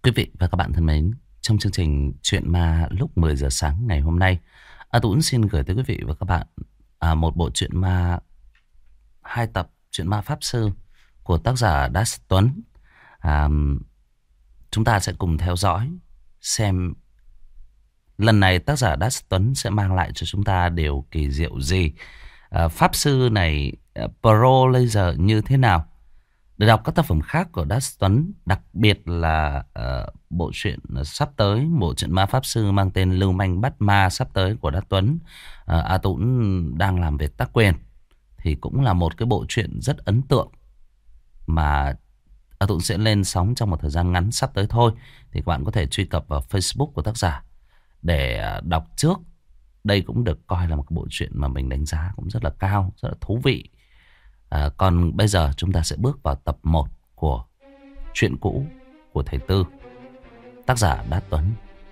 Quý vị và các bạn thân mến, trong chương trình Chuyện Ma lúc 10 giờ sáng ngày hôm nay, Tuấn xin gửi tới quý vị và các bạn một bộ truyện ma, hai tập Chuyện Ma Pháp Sư của tác giả Đát Tuấn. À, chúng ta sẽ cùng theo dõi xem lần này tác giả Đát Tuấn sẽ mang lại cho chúng ta điều kỳ diệu gì. Pháp Sư này Pro Laser như thế nào. Để đọc các tác phẩm khác của Đát Tuấn, đặc biệt là bộ truyện sắp tới, bộ truyện Ma Pháp Sư mang tên Lưu Manh Bắt Ma sắp tới của Đát Tuấn, Tuấn đang làm việc tác quyền, thì cũng là một cái bộ truyện rất ấn tượng mà Tuấn sẽ lên sóng trong một thời gian ngắn sắp tới thôi. Thì các bạn có thể truy cập vào Facebook của tác giả để đọc trước. Đây cũng được coi là một cái bộ truyện mà mình đánh giá cũng rất là cao, rất là thú vị. Còn bây giờ chúng ta sẽ bước vào tập 1 của Chuyện Cũ của Thầy Tư, tác giả Đát Tuấn.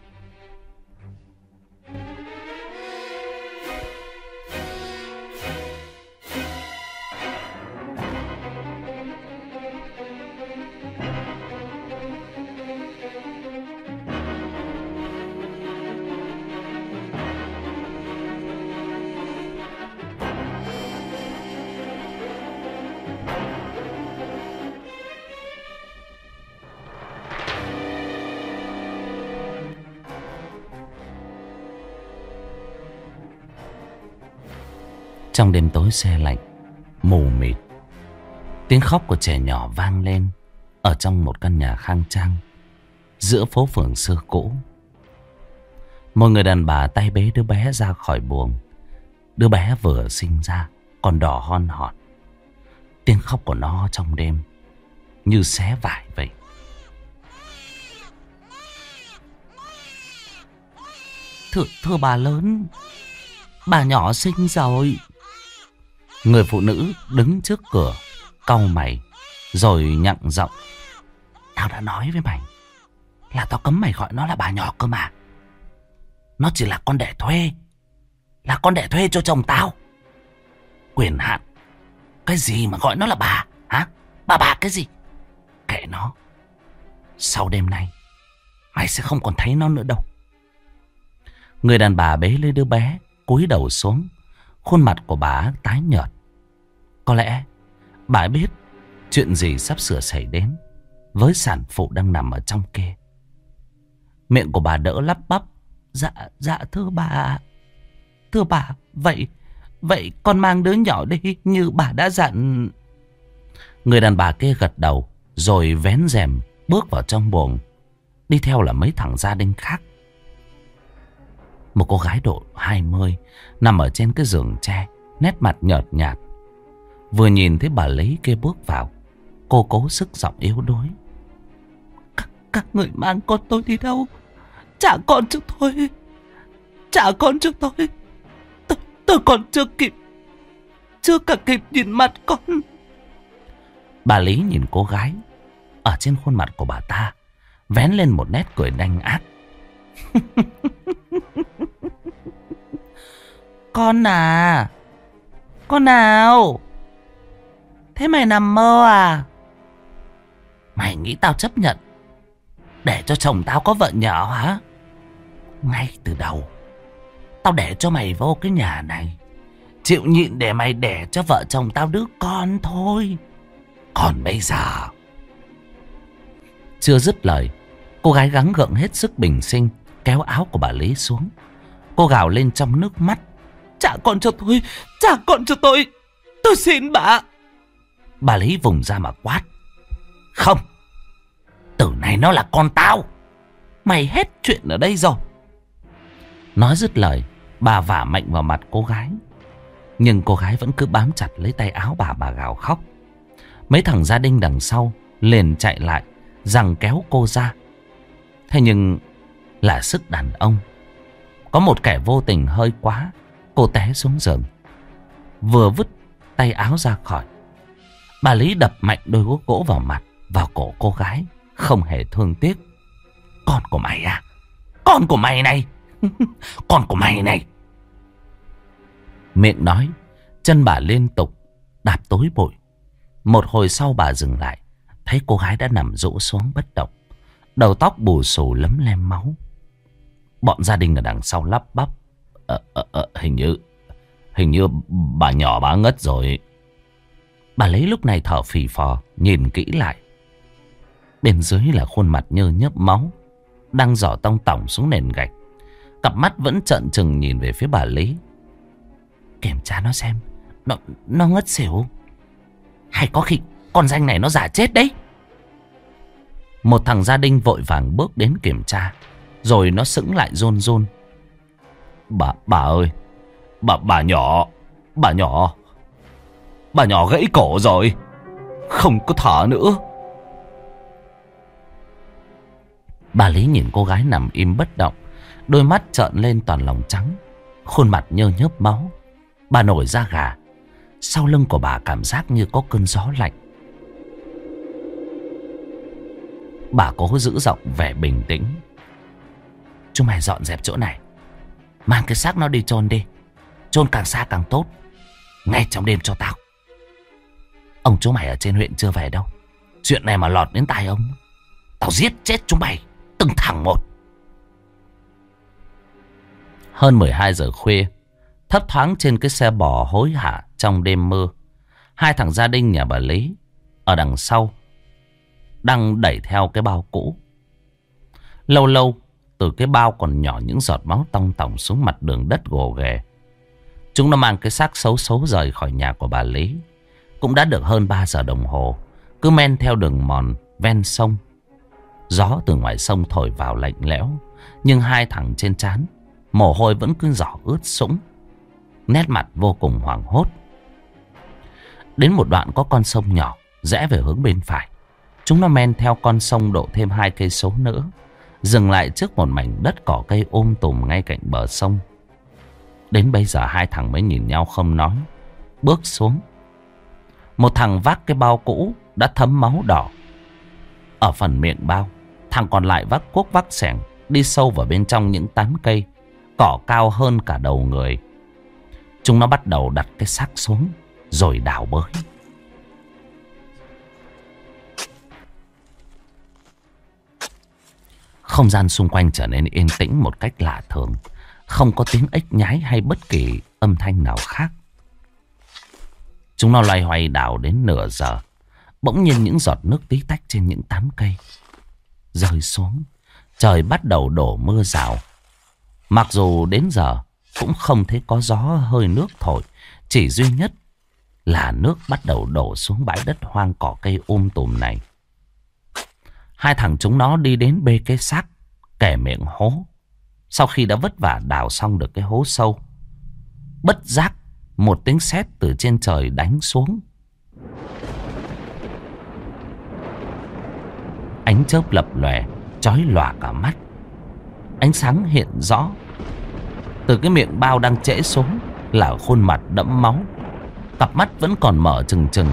Trong đêm tối se lạnh, mù mịt, tiếng khóc của trẻ nhỏ vang lên ở trong một căn nhà khang trang giữa phố phường xưa cũ. Một người đàn bà tay bế đứa bé ra khỏi buồng. Đứa bé vừa sinh ra còn đỏ hon hòn. Tiếng khóc của nó trong đêm như xé vải vậy. Thưa bà lớn, bà nhỏ sinh rồi. Người phụ nữ đứng trước cửa cau mày rồi nhặng giọng. Tao đã nói với mày là tao cấm mày gọi nó là bà nhỏ cơ mà. Nó chỉ là con đẻ thuê, là con đẻ thuê cho chồng tao. Quyền hạn cái gì mà gọi nó là bà hả? Bà cái gì? Kệ nó. Sau đêm nay mày sẽ không còn thấy nó nữa đâu. Người đàn bà bế lấy đứa bé, cúi đầu xuống. Khuôn mặt của bà tái nhợt. Có lẽ bà biết chuyện gì sắp sửa xảy đến với sản phụ đang nằm ở trong kia. Miệng của bà đỡ lắp bắp. Dạ thưa bà. Thưa bà, vậy con mang đứa nhỏ đi như bà đã dặn. Người đàn bà kia gật đầu rồi vén rèm bước vào trong buồng. Đi theo là mấy thằng gia đình khác. Một cô gái độ 20 nằm ở trên cái giường tre, nét mặt nhợt nhạt. Vừa nhìn thấy bà Lý kia bước vào, cô cố sức giọng yếu đuối. Các người mang con tôi đi đâu? Trả con cho tôi. Trả con cho tôi. Tôi còn chưa cả kịp nhìn mặt con. Bà Lý nhìn cô gái. Ở trên khuôn mặt của bà ta vén lên một nét cười đanh ác. Con à? Con nào? Thế mày nằm mơ à? Mày nghĩ tao chấp nhận để cho chồng tao có vợ nhỏ hả? Ngay từ đầu tao để cho mày vô cái nhà này, chịu nhịn để mày đẻ cho vợ chồng tao đứa con thôi. Còn bây giờ... Chưa dứt lời, cô gái gắng gượng hết sức bình sinh kéo áo của bà Lý xuống. Cô gào lên trong nước mắt. Trả con cho tôi. Trả con cho tôi. Tôi xin bà. Bà Lý vùng ra mà quát. Không. Từ này nó là con tao. Mày hết chuyện ở đây rồi. Nói dứt lời, bà vả mạnh vào mặt cô gái. Nhưng cô gái vẫn cứ bám chặt lấy tay áo bà gào khóc. Mấy thằng gia đình đằng sau liền chạy lại giằng kéo cô ra. Thế nhưng là sức đàn ông. Có một kẻ vô tình hơi quá, cô té xuống giường. Vừa vứt tay áo ra khỏi, bà Lý đập mạnh đôi guốc gỗ vào mặt, vào cổ cô gái, không hề thương tiếc. Con của mày à? Con của mày này. Con của mày này. Miệng nói, chân bà liên tục đạp tối bụi. Một hồi sau bà dừng lại, thấy cô gái đã nằm rũ xuống bất động. Đầu tóc bù xù lấm lem máu. Bọn gia đình ở đằng sau lắp bắp. Hình như bà nhỏ bà ngất rồi. Bà lấy lúc này thở phì phò, nhìn kỹ lại. Bên dưới là khuôn mặt nhơ nhớp máu, đang giỏ tông tỏng xuống nền gạch. Cặp mắt vẫn trợn trừng nhìn về phía bà Lý. Kiểm tra nó xem, nó ngất xỉu, hay có khi con danh này nó giả chết đấy. Một thằng gia đình vội vàng bước đến kiểm tra, rồi nó sững lại run run. Bà ơi, bà nhỏ gãy cổ rồi, không có thở nữa. Bà Lý nhìn cô gái nằm im bất động, đôi mắt trợn lên toàn lòng trắng, khuôn mặt nhơ nhớp máu. Bà nổi da gà. Sau lưng của bà cảm giác như có cơn gió lạnh. Bà cố giữ giọng vẻ bình tĩnh. Chúng mày dọn dẹp chỗ này, mang cái xác nó đi chôn đi. Chôn càng xa càng tốt, ngay trong đêm cho tao. Ông chú mày ở trên huyện chưa về đâu. Chuyện này mà lọt đến tai ông, tao giết chết chúng mày từng thằng một. Hơn 12 giờ khuya, thấp thoáng trên cái xe bò hối hả trong đêm mưa, hai thằng gia đình nhà bà Lý ở đằng sau đang đẩy theo cái bao cũ. Lâu lâu từ cái bao còn nhỏ những giọt máu tông tỏng xuống mặt đường đất gồ ghề. Chúng nó mang cái xác xấu xấu rời khỏi nhà của bà Lý. Cũng đã được hơn 3 giờ đồng hồ, cứ men theo đường mòn ven sông. Gió từ ngoài sông thổi vào lạnh lẽo, nhưng hai thằng trên trán mồ hôi vẫn cứ rỏ ướt sũng, nét mặt vô cùng hoảng hốt. Đến một đoạn có con sông nhỏ rẽ về hướng bên phải. Chúng nó men theo con sông độ thêm 2 cây số nữa, dừng lại trước một mảnh đất cỏ cây tùm ngay cạnh bờ sông. Đến bây giờ hai thằng mới nhìn nhau không nói, bước xuống. Một thằng vác cái bao cũ đã thấm máu đỏ ở phần miệng bao. Thằng còn lại vác cuốc vác xẻng đi sâu vào bên trong những tán cây, cỏ cao hơn cả đầu người. Chúng nó bắt đầu đặt cái xác xuống rồi đào bới. Không gian xung quanh trở nên yên tĩnh một cách lạ thường, không có tiếng ếch nhái hay bất kỳ âm thanh nào khác. Chúng nó loay hoay đào đến nửa giờ, bỗng nhiên những giọt nước tí tách trên những tán cây rơi xuống. Trời bắt đầu đổ mưa rào. Mặc dù đến giờ cũng không thấy có gió hơi nước thổi, chỉ duy nhất là nước bắt đầu đổ xuống bãi đất hoang cỏ cây tùm này. Hai thằng chúng nó đi đến bê cái xác, kẻ miệng hố. Sau khi đã vất vả đào xong được cái hố sâu, bất giác một tiếng sét từ trên trời đánh xuống. Ánh chớp lập lòe, chói lòa cả mắt. Ánh sáng hiện rõ. Từ cái miệng bao đang trễ xuống là khuôn mặt đẫm máu, cặp mắt vẫn còn mở trừng trừng.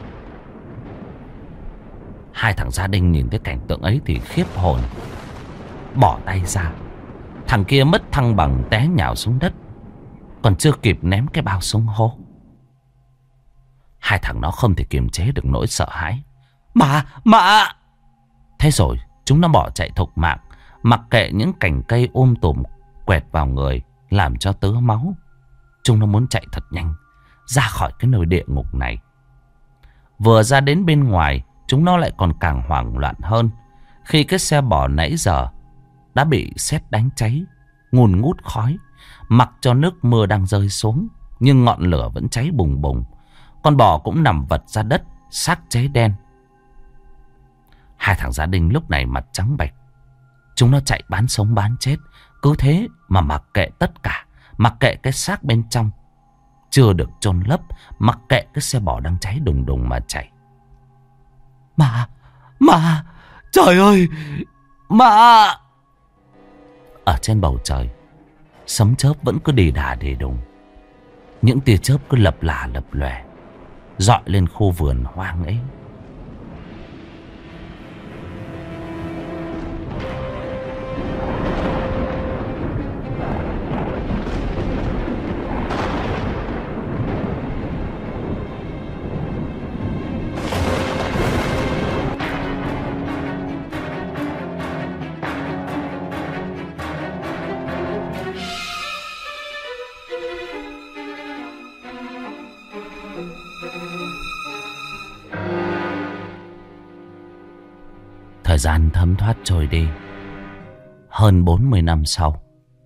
Hai thằng gia đình nhìn thấy cảnh tượng ấy thì khiếp hồn, bỏ tay ra. Thằng kia mất thăng bằng té nhào xuống đất, còn chưa kịp ném cái bao xuống hố. Hai thằng nó không thể kiềm chế được nỗi sợ hãi. Mà thế rồi chúng nó bỏ chạy thục mạng, mặc kệ những cành cây tùm quẹt vào người làm cho tứa máu. Chúng nó muốn chạy thật nhanh ra khỏi cái nơi địa ngục này. Vừa ra đến bên ngoài, chúng nó lại còn càng hoảng loạn hơn, khi cái xe bò nãy giờ đã bị sét đánh cháy ngùn ngút khói. Mặc cho nước mưa đang rơi xuống, nhưng ngọn lửa vẫn cháy bùng bùng. Con bò cũng nằm vật ra đất, xác cháy đen. Hai thằng gia đình lúc này mặt trắng bệch. Chúng nó chạy bán sống bán chết, cứ thế mà mặc kệ tất cả. Mặc kệ cái xác bên trong chưa được chôn lấp, mặc kệ cái xe bò đang cháy đùng đùng mà chạy. Mà trời ơi, mà ở trên bầu trời, sấm chớp vẫn cứ đì đà đì đùng. Những tia chớp cứ lập lả lập lòe, rọi lên khu vườn hoang ấy. Thời gian thấm thoát trôi đi. Hơn 40 năm sau,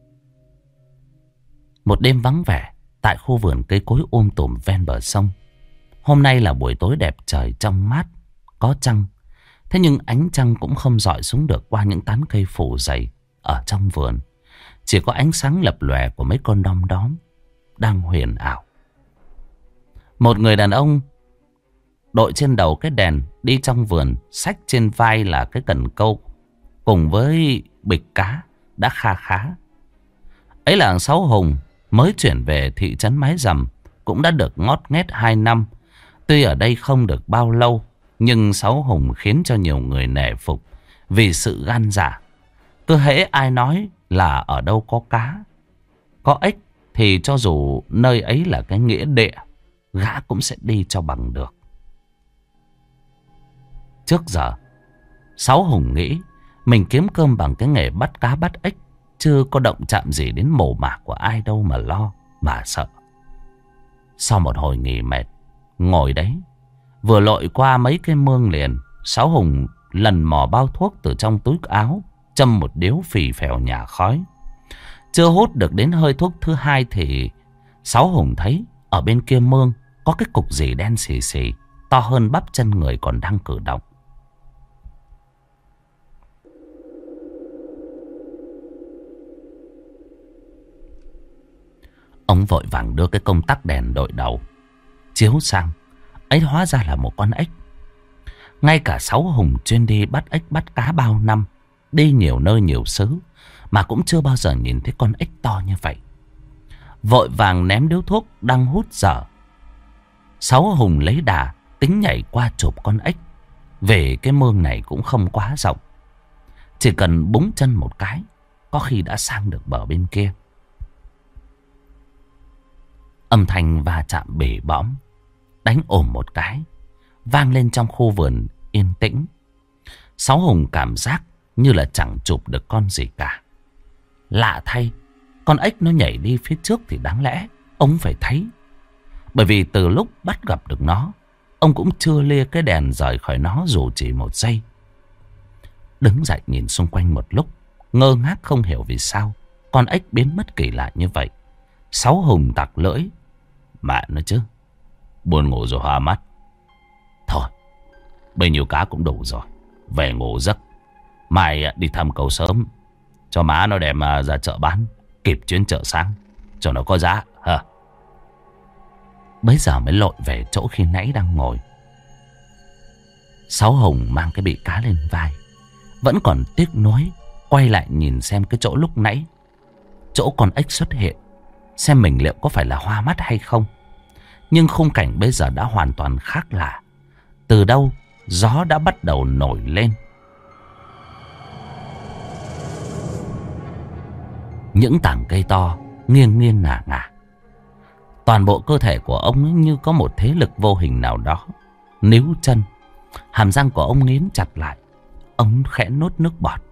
một đêm vắng vẻ tại khu vườn cây cối tùm ven bờ sông. Hôm nay là buổi tối đẹp trời trong mát, có trăng. Thế nhưng ánh trăng cũng không rọi xuống được qua những tán cây phủ dày ở trong vườn. Chỉ có ánh sáng lập lòe của mấy con đom đóm đang huyền ảo. Một người đàn ông đội trên đầu cái đèn đi trong vườn, xách trên vai là cái cần câu cùng với bịch cá đã kha khá. Ấy là Sáu Hùng, mới chuyển về thị trấn Mái Dầm, cũng đã được ngót nghét 2 năm. Tuy ở đây không được bao lâu, nhưng Sáu Hùng khiến cho nhiều người nể phục vì sự gan dạ. Cứ hễ ai nói là ở đâu có cá, có ếch, thì cho dù nơi ấy là cái nghĩa địa, gã cũng sẽ đi cho bằng được. Trước giờ, Sáu Hùng nghĩ mình kiếm cơm bằng cái nghề bắt cá bắt ếch, chưa có động chạm gì đến mồ mả của ai đâu mà lo, mà sợ. Sau một hồi nghỉ mệt, ngồi đấy, vừa lội qua mấy cái mương liền, Sáu Hùng lần mò bao thuốc từ trong túi áo, châm một điếu phì phèo nhả khói. Chưa hút được đến hơi thuốc thứ hai thì Sáu Hùng thấy ở bên kia mương có cái cục gì đen xì xì, to hơn bắp chân người còn đang cử động. Ông vội vàng đưa cái công tắc đèn đội đầu chiếu sang, ấy hóa ra là một con ếch. Ngay cả Sáu Hùng chuyên đi bắt ếch bắt cá bao năm, đi nhiều nơi nhiều xứ, mà cũng chưa bao giờ nhìn thấy con ếch to như vậy. Vội vàng ném điếu thuốc đang hút dở, Sáu Hùng lấy đà tính nhảy qua chụp con ếch. Về cái mương này cũng không quá rộng, chỉ cần búng chân một cái, có khi đã sang được bờ bên kia. Âm thanh va chạm bể bõm, đánh ồm một cái, vang lên trong khu vườn yên tĩnh. Sáu Hùng cảm giác như là chẳng chụp được con gì cả. Lạ thay, con ếch nó nhảy đi phía trước thì đáng lẽ ông phải thấy. Bởi vì từ lúc bắt gặp được nó, ông cũng chưa lia cái đèn rời khỏi nó dù chỉ một giây. Đứng dậy nhìn xung quanh một lúc, ngơ ngác không hiểu vì sao con ếch biến mất kỳ lạ như vậy. Sáu Hùng tặc lưỡi: mẹ nó chứ, buồn ngủ rồi hoa mắt. Thôi, bấy nhiêu cá cũng đủ rồi, về ngủ giấc. Mai đi thăm cầu sớm, cho má nó đem ra chợ bán, kịp chuyến chợ sáng, cho nó có giá hả? Bấy giờ mới lội về chỗ khi nãy đang ngồi. Sáu Hùng mang cái bị cá lên vai, vẫn còn tiếc nuối, quay lại nhìn xem cái chỗ lúc nãy, chỗ con ếch xuất hiện, xem mình liệu có phải là hoa mắt hay không. Nhưng khung cảnh bây giờ đã hoàn toàn khác lạ. Từ đâu gió đã bắt đầu nổi lên. Những tảng cây to nghiêng nghiêng ngả ngả. Toàn bộ cơ thể của ông như có một thế lực vô hình nào đó níu chân. Hàm răng của ông nghiến chặt lại. Ông khẽ nuốt nước bọt.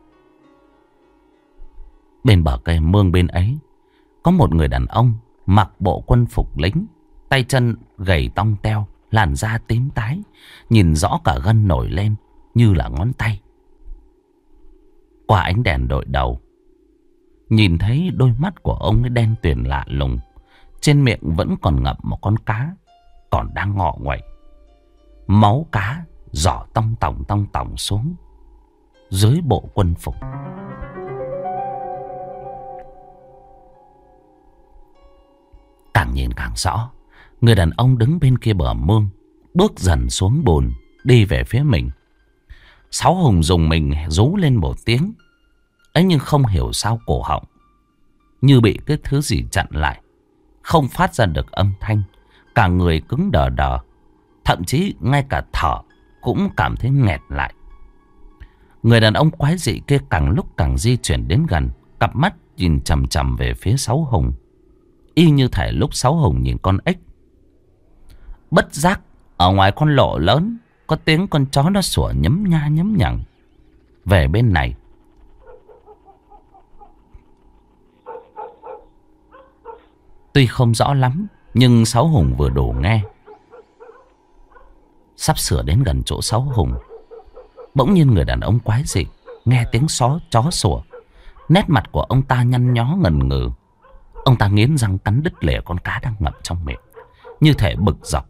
Bên bờ cây mương bên ấy có một người đàn ông mặc bộ quân phục lính, tay chân gầy tong teo, làn da tím tái, nhìn rõ cả gân nổi lên như là ngón tay. Qua ánh đèn đội đầu, nhìn thấy đôi mắt của ông ấy đen tuyền lạ lùng. Trên miệng vẫn còn ngậm một con cá còn đang ngọ nguậy. Máu cá rỏ tong tỏng xuống dưới bộ quân phục. Càng nhìn càng rõ, người đàn ông đứng bên kia bờ mương bước dần xuống bùn, đi về phía mình. Sáu Hùng dùng mình rú lên một tiếng. Ấy nhưng không hiểu sao cổ họng như bị cái thứ gì chặn lại, không phát ra được âm thanh. Cả người cứng đờ đờ, thậm chí ngay cả thở cũng cảm thấy nghẹt lại. Người đàn ông quái dị kia càng lúc càng di chuyển đến gần, cặp mắt nhìn chằm chằm về phía Sáu Hùng, y như thể lúc Sáu Hùng nhìn con ếch. Bất giác ở ngoài con lộ lớn có tiếng con chó nó sủa nhấm nha nhấm nhằng về bên này. Tuy không rõ lắm, nhưng Sáu Hùng vừa đủ nghe. Sắp sửa đến gần chỗ Sáu Hùng, Bỗng nhiên người đàn ông quái dị nghe tiếng chó sủa. Nét mặt của ông ta nhăn nhó ngần ngừ. Ông ta nghiến răng cắn đứt lìa con cá đang ngậm trong miệng, như thể bực dọc.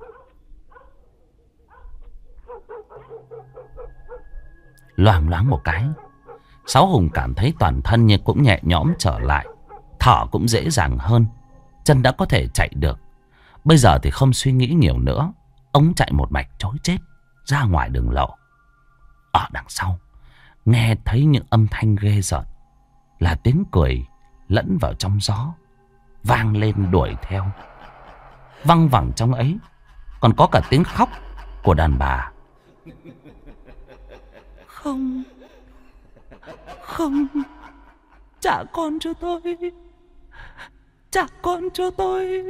Loảng loáng một cái, Sáu Hùng cảm thấy toàn thân như cũng nhẹ nhõm trở lại, thở cũng dễ dàng hơn, chân đã có thể chạy được. Bây giờ thì không suy nghĩ nhiều nữa, ông chạy một mạch trối chết ra ngoài đường lộ. Ở đằng sau nghe thấy những âm thanh ghê rợn, là tiếng cười lẫn vào trong gió vang lên đuổi theo. Văng vẳng trong ấy còn có cả tiếng khóc của đàn bà. Không, không, trả con cho tôi, trả con cho tôi.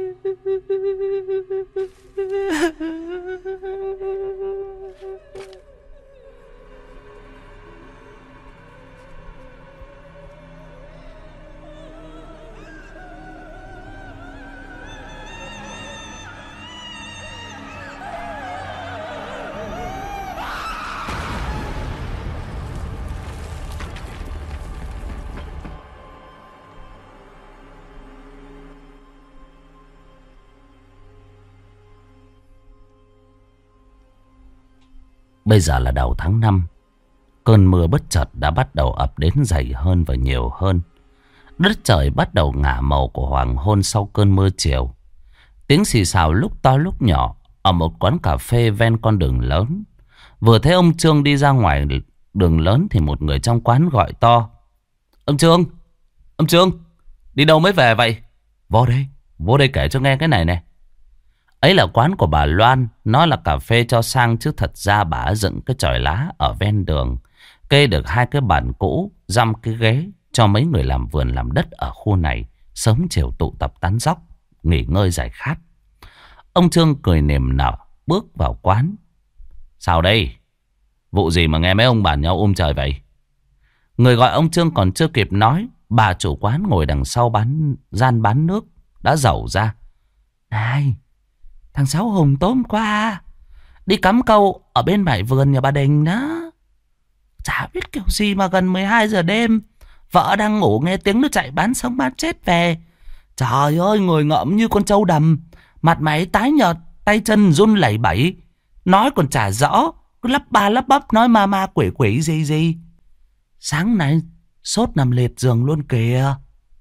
Bây giờ là đầu tháng 5. Cơn mưa bất chợt đã bắt đầu ập đến dày hơn và nhiều hơn. Đất trời bắt đầu ngả màu của hoàng hôn sau cơn mưa chiều. Tiếng xì xào lúc to lúc nhỏ ở một quán cà phê ven con đường lớn. Vừa thấy ông Trương đi ra ngoài đường lớn thì một người trong quán gọi to: Ông Trương, đi đâu mới về vậy? Vô đây kể cho nghe cái này nè. Ấy là quán của bà Loan, nó là cà phê cho sang chứ thật ra bà dựng cái chòi lá ở ven đường, kê được 2 cái bàn cũ, dăm cái ghế cho mấy người làm vườn làm đất ở khu này sớm chiều tụ tập tán dóc, nghỉ ngơi giải khát. Ông Trương cười niềm nở bước vào quán. Sao đây? Vụ gì mà nghe mấy ông bàn nhau trời vậy? Người gọi ông Trương còn chưa kịp nói, bà chủ quán ngồi đằng sau gian bán nước đã giẩu ra: Này, thằng Sáu Hùng tối hôm qua đi cắm câu ở bên bãi vườn nhà bà Đình đó. Chả biết kiểu gì mà gần 12 giờ đêm, vợ đang ngủ nghe tiếng nó chạy bán sống bán chết về. Trời ơi, ngồi ngợm như con trâu đầm, mặt mày tái nhợt, tay chân run lẩy bẩy, nói còn chả rõ, cứ lắp ba lắp bắp nói ma ma quỷ quỷ gì. Sáng nay sốt nằm liệt giường luôn kìa.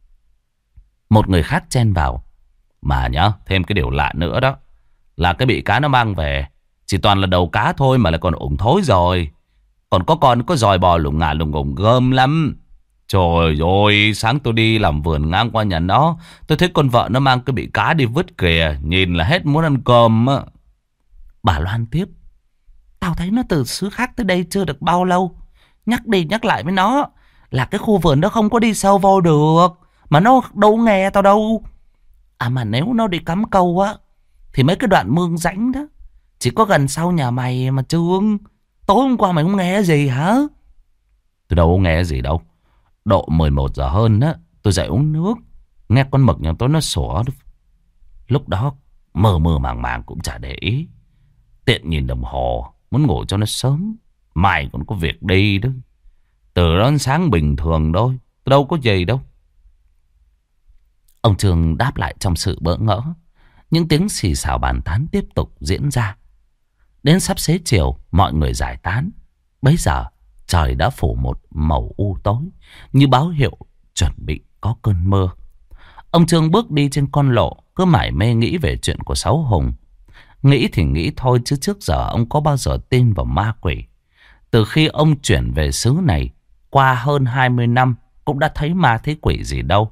Một người khác chen vào: Mà nhá, thêm cái điều lạ nữa đó là cái bị cá nó mang về chỉ toàn là đầu cá thôi mà lại còn ủng thối rồi. Còn có con có giòi bò lủng ngà lủng ngủng gơm lắm. Trời ơi, sáng tôi đi làm vườn ngang qua nhà nó, tôi thấy con vợ nó mang cái bị cá đi vứt kìa, nhìn là hết muốn ăn cơm á. Bà Loan tiếp: Tao thấy nó từ xứ khác tới đây chưa được bao lâu, nhắc đi nhắc lại với nó là cái khu vườn đó không có đi sâu vô được, mà nó đâu nghe tao đâu. À mà nếu nó đi cắm câu á thì mấy cái đoạn mương rãnh đó chỉ có gần sau nhà mày mà Trương. Tối hôm qua mày không nghe gì hả? Tôi đâu có nghe gì đâu. Độ 11 giờ hơn á, tôi dậy uống nước, nghe con mực nhà tôi nó sủa. Lúc đó mơ mơ màng màng cũng chả để ý. Tiện nhìn đồng hồ, muốn ngủ cho nó sớm, mai còn có việc đi đó. Từ đó đến sáng bình thường thôi, tôi đâu có gì đâu. Ông Trương đáp lại trong sự bỡ ngỡ. Những tiếng xì xào bàn tán tiếp tục diễn ra. Đến sắp xế chiều, mọi người giải tán. Bấy giờ trời đã phủ một màu u tối, như báo hiệu chuẩn bị có cơn mưa. Ông Trương bước đi trên con lộ, cứ mải mê nghĩ về chuyện của Sáu Hùng. Nghĩ thì nghĩ thôi, chứ trước giờ ông có bao giờ tin vào ma quỷ. Từ khi ông chuyển về xứ này, qua hơn 20 năm, cũng đã thấy ma thấy quỷ gì đâu.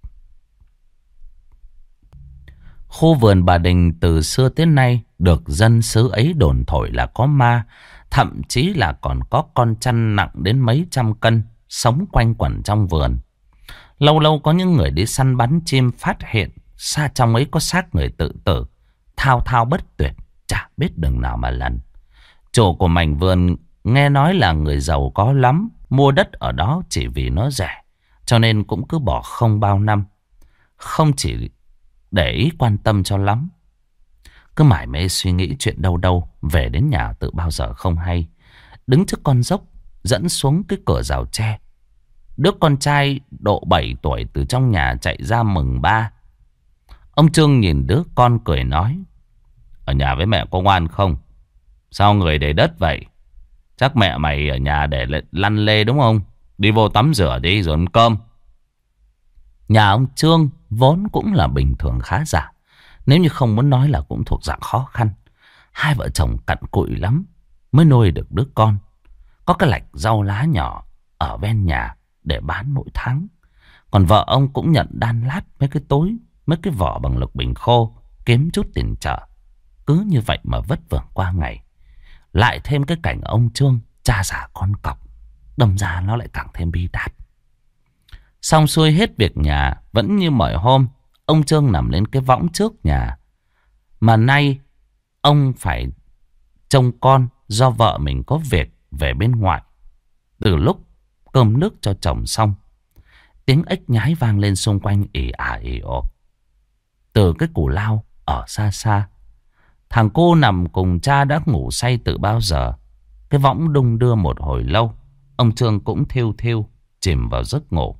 Khu vườn bà Đình từ xưa tới nay được dân xứ ấy đồn thổi là có ma. Thậm chí là còn có con chăn nặng đến mấy trăm cân sống quanh quẩn trong vườn. Lâu lâu có những người đi săn bắn chim phát hiện xa trong ấy có xác người tự tử, thao thao bất tuyệt, chả biết đường nào mà lần. Chủ của mảnh vườn nghe nói là người giàu có lắm, mua đất ở đó chỉ vì nó rẻ, cho nên cũng cứ bỏ không bao năm, không chỉ để ý quan tâm cho lắm. Cứ mải mê suy nghĩ chuyện đâu đâu, về đến nhà tự bao giờ không hay. đứng trước con dốc dẫn xuống cái cửa rào tre. Đứa con trai độ 7 tuổi từ trong nhà chạy ra mừng ba. Ông Trương nhìn đứa con cười nói: ở nhà với mẹ có ngoan không? Sao người để đất vậy? Chắc mẹ mày ở nhà để lăn lê đúng không? Đi vô tắm rửa đi rồi ăn cơm. Nhà ông Trương vốn cũng là bình thường khá giả. Nếu như không muốn nói là cũng thuộc dạng khó khăn. Hai vợ chồng cặn cụi lắm mới nuôi được đứa con. Có cái lạch rau lá nhỏ ở ven nhà để bán mỗi tháng. Còn vợ ông cũng nhận đan lát mấy cái túi, mấy cái vỏ bằng lục bình khô, kiếm chút tiền chợ. Cứ như vậy mà vất vưởng qua ngày. Lại thêm cái cảnh ông Trương cha già con cọc, đâm ra nó lại càng thêm bi đát. Xong xuôi hết việc nhà, vẫn như mọi hôm, ông Trương nằm lên cái võng trước nhà. Mà nay ông phải trông con do vợ mình có việc về bên ngoài. Từ lúc cơm nước cho chồng xong, tiếng ếch nhái vang lên xung quanh ì ả ì ộp. Từ cái cù lao ở xa xa, thằng cô nằm cùng cha đã ngủ say từ bao giờ. Cái võng đung đưa một hồi lâu, ông Trương cũng thiêu thiêu chìm vào giấc ngủ.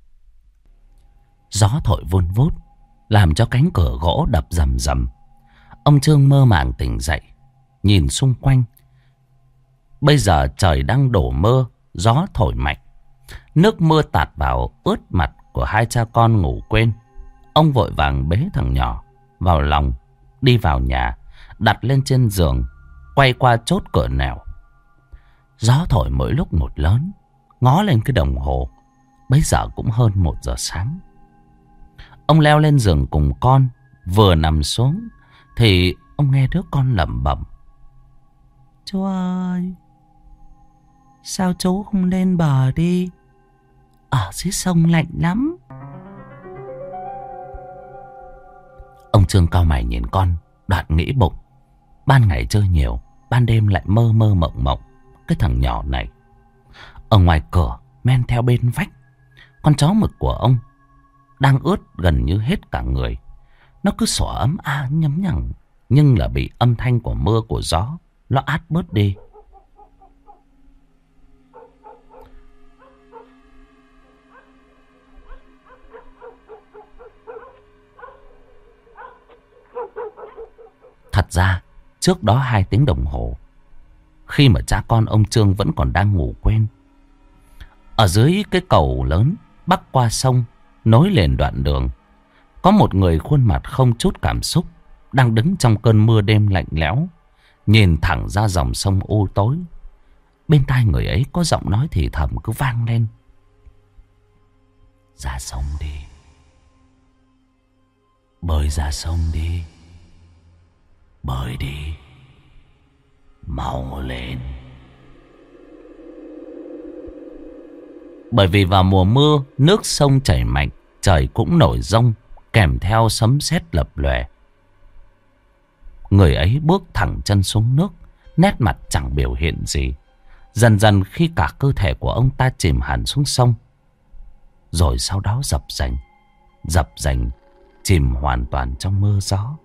Gió thổi vun vút làm cho cánh cửa gỗ đập rầm rầm. Ông Trương mơ màng tỉnh dậy, nhìn xung quanh. Bây giờ trời đang đổ mưa, gió thổi mạnh. Nước mưa tạt vào ướt mặt của hai cha con ngủ quên. Ông vội vàng bế thằng nhỏ vào lòng, đi vào nhà, đặt lên trên giường, quay qua chốt cửa nẻo. Gió thổi mỗi lúc một lớn, ngó lên cái đồng hồ, bây giờ cũng hơn 1 giờ sáng. Ông leo lên giường cùng con, vừa nằm xuống thì ông nghe đứa con lẩm bẩm: chú ơi, sao chú không lên bờ đi? Ở dưới sông lạnh lắm. Ông Trương cau mày nhìn con, đoạn nghĩ bụng: ban ngày chơi nhiều, ban đêm lại mơ mơ mộng mộng. Cái thằng nhỏ này. Ở ngoài cửa, men theo bên vách, con chó mực của ông đang ướt gần như hết cả người. Nó cứ xỏ ấm nhấm nhằng, nhưng là bị âm thanh của mưa của gió nó át bớt đi. Thật ra trước đó 2 tiếng đồng hồ, khi mà cha con ông Trương vẫn còn đang ngủ quên, ở dưới cái cầu lớn bắc qua sông nối liền đoạn đường, có một người khuôn mặt không chút cảm xúc đang đứng trong cơn mưa đêm lạnh lẽo, nhìn thẳng ra dòng sông u tối. Bên tai người ấy có giọng nói thì thầm cứ vang lên: ra sông đi, bơi ra sông đi, bơi đi, mau lên. Bởi vì vào mùa mưa, nước sông chảy mạnh, trời cũng nổi giông, kèm theo sấm sét lập lòe. Người ấy bước thẳng chân xuống nước, nét mặt chẳng biểu hiện gì. Dần dần khi cả cơ thể của ông ta chìm hẳn xuống sông, rồi sau đó dập dành, chìm hoàn toàn trong mưa gió.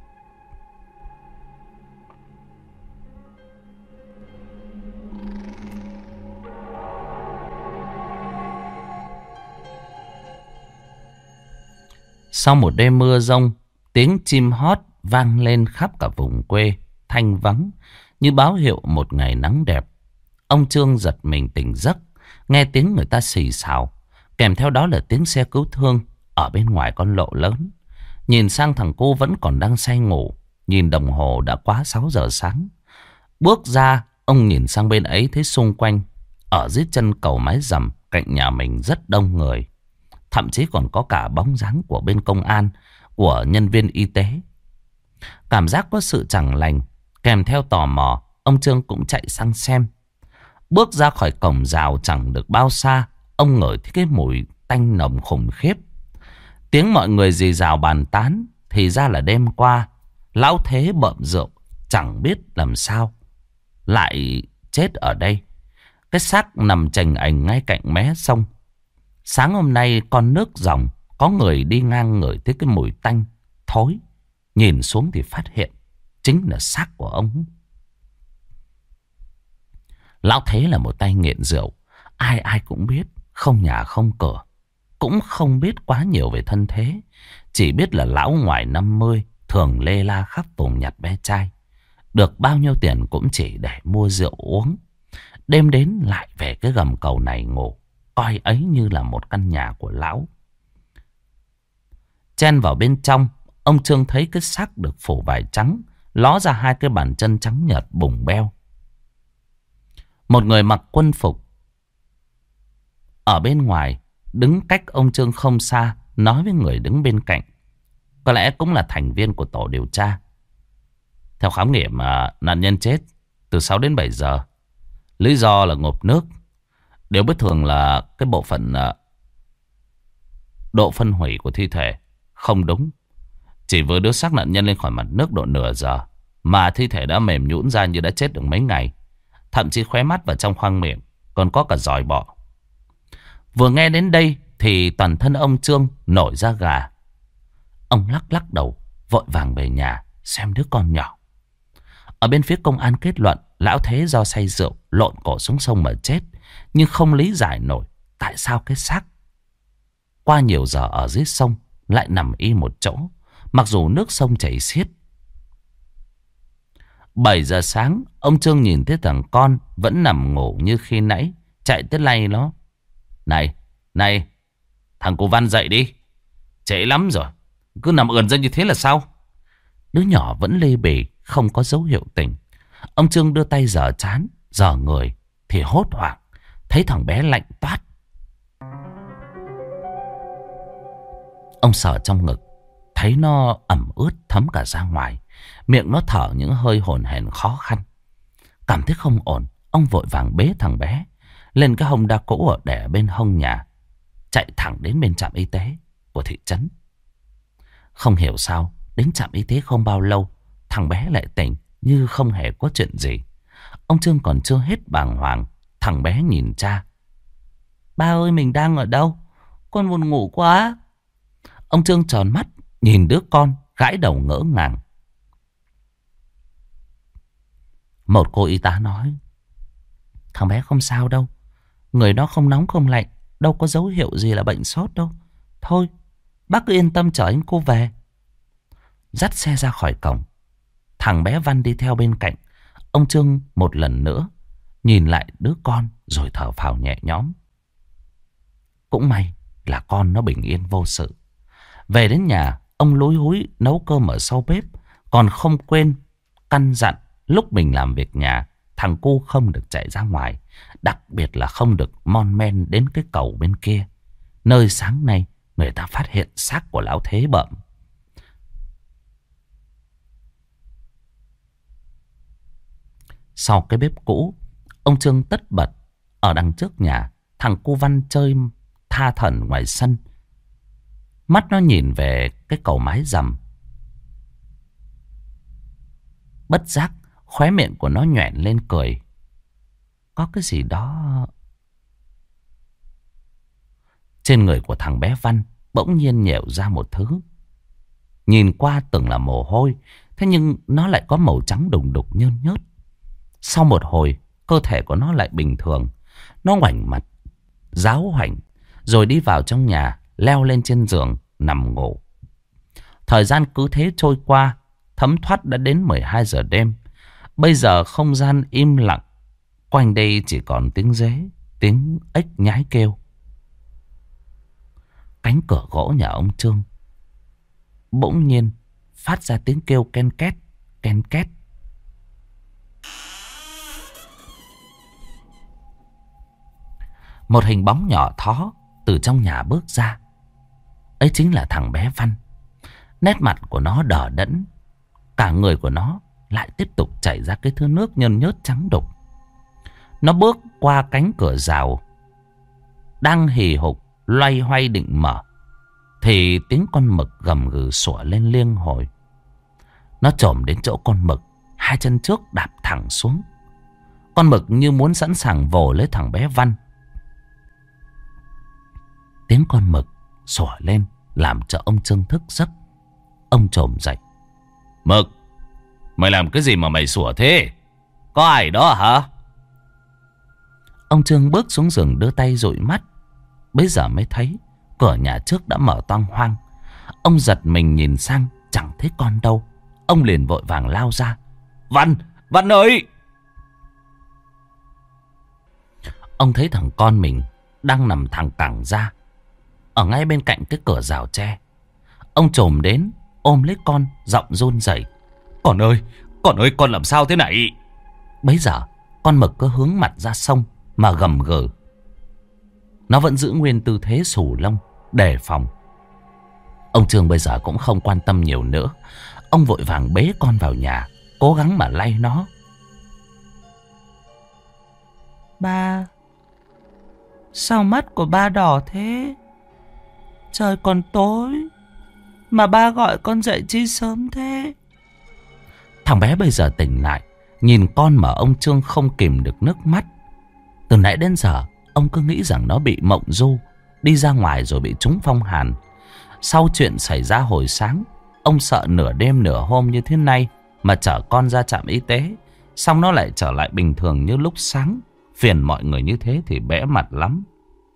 Sau một đêm mưa giông, tiếng chim hót vang lên khắp cả vùng quê, thanh vắng như báo hiệu một ngày nắng đẹp. Ông Trương giật mình tỉnh giấc, nghe tiếng người ta xì xào, kèm theo đó là tiếng xe cứu thương ở bên ngoài con lộ lớn. Nhìn sang thằng cô vẫn còn đang say ngủ, nhìn đồng hồ đã quá 6 giờ sáng. Bước ra, ông nhìn sang bên ấy thấy xung quanh, ở dưới chân cầu mái rầm cạnh nhà mình rất đông người. Thậm chí còn có cả bóng dáng của bên công an, của nhân viên y tế. Cảm giác có sự chẳng lành, kèm theo tò mò, ông Trương cũng chạy sang xem. Bước ra khỏi cổng rào chẳng được bao xa, ông ngửi thấy cái mùi tanh nồng khủng khiếp. Tiếng mọi người rì rào bàn tán, thì ra là đêm qua lão Thế bợm rượu, chẳng biết làm sao lại chết ở đây. Cái xác nằm chành ảnh ngay cạnh mé sông. Sáng hôm nay con nước dòng, có người đi ngang ngửi thấy cái mùi tanh thối, nhìn xuống thì phát hiện chính là xác của ông. Lão Thế là một tay nghiện rượu. Ai ai cũng biết. Không nhà không cửa. Cũng không biết quá nhiều về thân thế. Chỉ biết là lão ngoài 50 thường lê la khắp vùng nhặt ve chai. Được bao nhiêu tiền cũng chỉ để mua rượu uống. Đêm đến lại về cái gầm cầu này ngủ. Coi ấy như là một căn nhà của lão. Chen vào bên trong, ông Trương thấy cái xác được phủ vải trắng, ló ra hai cái bàn chân trắng nhợt bùng beo. Một người mặc quân phục ở bên ngoài, đứng cách ông Trương không xa, nói với người đứng bên cạnh. Có lẽ cũng là thành viên của tổ điều tra. Theo khám nghiệm, nạn nhân chết từ 6 đến 7 giờ. Lý do là ngộp nước. Điều bất thường là cái bộ phận độ phân hủy của thi thể không đúng. Chỉ vừa đưa xác nạn nhân lên khỏi mặt nước độ nửa giờ mà thi thể đã mềm nhũn ra như đã chết được mấy ngày. Thậm chí khóe mắt và trong khoang miệng còn có cả giòi bọ. Vừa nghe đến đây thì toàn thân ông Trương nổi da gà. Ông lắc lắc đầu, vội vàng về nhà xem đứa con nhỏ. Ở bên phía công an kết luận lão Thế do say rượu lộn cổ xuống sông mà chết. Nhưng không lý giải nổi tại sao cái xác qua nhiều giờ ở dưới sông lại nằm y một chỗ, mặc dù nước sông chảy xiết. 7 giờ sáng, ông Trương nhìn thấy thằng con vẫn nằm ngủ như khi nãy, chạy tới lay nó. Này, thằng cô Văn dậy đi. Trễ lắm rồi, cứ nằm ườn ra như thế là sao? Đứa nhỏ vẫn lê bì, không có dấu hiệu tỉnh. Ông Trương đưa tay giở trán, giở người thì hốt hoảng, thấy thằng bé lạnh toát. Ông sờ trong ngực, thấy nó ẩm ướt thấm cả ra ngoài. Miệng nó thở những hơi hổn hển khó khăn. Cảm thấy không ổn, ông vội vàng bế thằng bé lên cái hông đa cũ ở để bên hông nhà, chạy thẳng đến bên trạm y tế của thị trấn. Không hiểu sao, đến trạm y tế không bao lâu, thằng bé lại tỉnh như không hề có chuyện gì. Ông Trương còn chưa hết bàng hoàng, thằng bé nhìn cha. Ba ơi, mình đang ở đâu? Con buồn ngủ quá. Ông Trương tròn mắt nhìn đứa con, gãi đầu ngỡ ngàng. Một cô y tá nói, thằng bé không sao đâu, người nó không nóng không lạnh, đâu có dấu hiệu gì là bệnh sốt đâu. Thôi, bác cứ yên tâm chở anh cô về. Dắt xe ra khỏi cổng, thằng bé Văn đi theo bên cạnh. Ông Trương một lần nữa nhìn lại đứa con rồi thở phào nhẹ nhõm. Cũng may là con nó bình yên vô sự. Về đến nhà, ông lúi húi nấu cơm ở sau bếp, còn không quên căn dặn lúc mình làm việc nhà, thằng cu không được chạy ra ngoài, đặc biệt là không được mon men đến cái cầu bên kia, nơi sáng nay người ta phát hiện xác của lão Thế Bợm. Sau cái bếp cũ, ông Trương tất bật ở đằng trước nhà. Thằng cu Văn chơi tha thẩn ngoài sân. Mắt nó nhìn về cái cầu mái rằm. Bất giác khóe miệng của nó nhoẻn lên cười. Có cái gì đó. Trên người của thằng bé Văn bỗng nhiên nhẻo ra một thứ. Nhìn qua tưởng là mồ hôi, thế nhưng nó lại có màu trắng đùng đục nhơn nhớt. Sau một hồi, cơ thể của nó lại bình thường. Nó ngoảnh mặt, ráo hoảnh, rồi đi vào trong nhà, leo lên trên giường, nằm ngủ. Thời gian cứ thế trôi qua, thấm thoát đã đến 12 giờ đêm. Bây giờ không gian im lặng, quanh đây chỉ còn tiếng dế, tiếng ếch nhái kêu. Cánh cửa gỗ nhà ông Trương bỗng nhiên phát ra tiếng kêu ken két, ken két. Một hình bóng nhỏ thó từ trong nhà bước ra. Ấy chính là thằng bé Văn. Nét mặt của nó đờ đẫn, cả người của nó lại tiếp tục chảy ra cái thứ nước nhơn nhớt trắng đục. Nó bước qua cánh cửa rào, đang hì hục loay hoay định mở, thì tiếng con mực gầm gừ sủa lên liên hồi. Nó chồm đến chỗ con mực, hai chân trước đạp thẳng xuống. Con mực như muốn sẵn sàng vồ lấy thằng bé Văn. Tiếng con mực sủa lên làm cho ông Trương thức giấc. Ông chồm dậy. Mực, mày làm cái gì mà mày sủa thế? Có ai đó hả? Ông Trương bước xuống giường đưa tay dụi mắt. Bấy giờ mới thấy cửa nhà trước đã mở toang hoang. Ông giật mình nhìn sang, chẳng thấy con đâu. Ông liền vội vàng lao ra. Văn ơi! Ông thấy thằng con mình đang nằm thẳng cẳng ra ở ngay bên cạnh cái cửa rào tre. Ông chồm đến ôm lấy con, giọng run rẩy. Con ơi, con làm sao thế này? Bấy giờ con mực cứ hướng mặt ra sông mà gầm gừ. Nó vẫn giữ nguyên tư thế xù lông đề phòng. Ông Trương bây giờ cũng không quan tâm nhiều nữa. Ông vội vàng bế con vào nhà, cố gắng mà lay nó. Ba, sao mắt của ba đỏ thế? Trời còn tối mà ba gọi con dậy chi sớm thế? Thằng bé bây giờ tỉnh lại, nhìn con mà ông Trương không kìm được nước mắt. Từ nãy đến giờ ông cứ nghĩ rằng nó bị mộng du, đi ra ngoài rồi bị trúng phong hàn. Sau chuyện xảy ra hồi sáng, ông sợ nửa đêm nửa hôm như thế này mà chở con ra trạm y tế, xong nó lại trở lại bình thường như lúc sáng. Phiền mọi người như thế thì bẽ mặt lắm.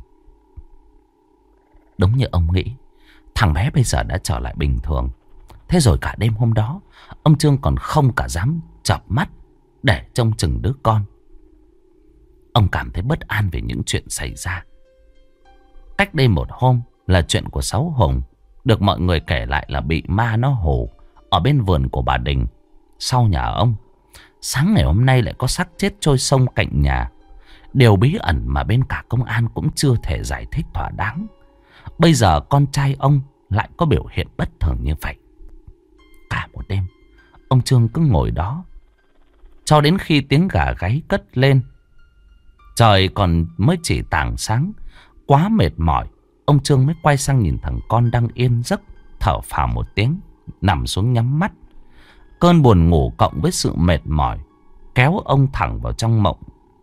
Đúng như ông nghĩ, thằng bé bây giờ đã trở lại bình thường. Thế rồi cả đêm hôm đó, ông Trương còn không cả dám chợp mắt để trông chừng đứa con. Ông cảm thấy bất an về những chuyện xảy ra. Cách đây một hôm là chuyện của Sáu Hùng, được mọi người kể lại là bị ma nó hù ở bên vườn của bà Đình sau nhà ông. Sáng ngày hôm nay lại có xác chết trôi sông cạnh nhà. Điều bí ẩn mà bên cả công an cũng chưa thể giải thích thỏa đáng. Bây giờ con trai ông lại có biểu hiện bất thường như vậy. Cả một đêm ông Trương cứ ngồi đó cho đến khi tiếng gà gáy cất lên. Trời còn mới chỉ tảng sáng. Quá mệt mỏi, ông Trương mới quay sang nhìn thằng con đang yên giấc, thở phào một tiếng, nằm xuống nhắm mắt. Cơn buồn ngủ cộng với sự mệt mỏi kéo ông thẳng vào trong mộng.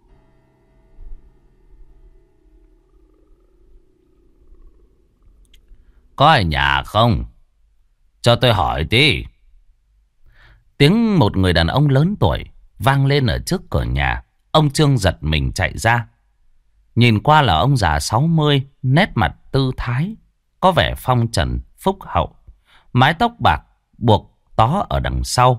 Có ở nhà không? Cho tôi hỏi tí. Tiếng một người đàn ông lớn tuổi vang lên ở trước cửa nhà. Ông Trương giật mình chạy ra. Nhìn qua là ông già 60, nét mặt tư thái, có vẻ phong trần, phúc hậu. Mái tóc bạc buộc tó ở đằng sau.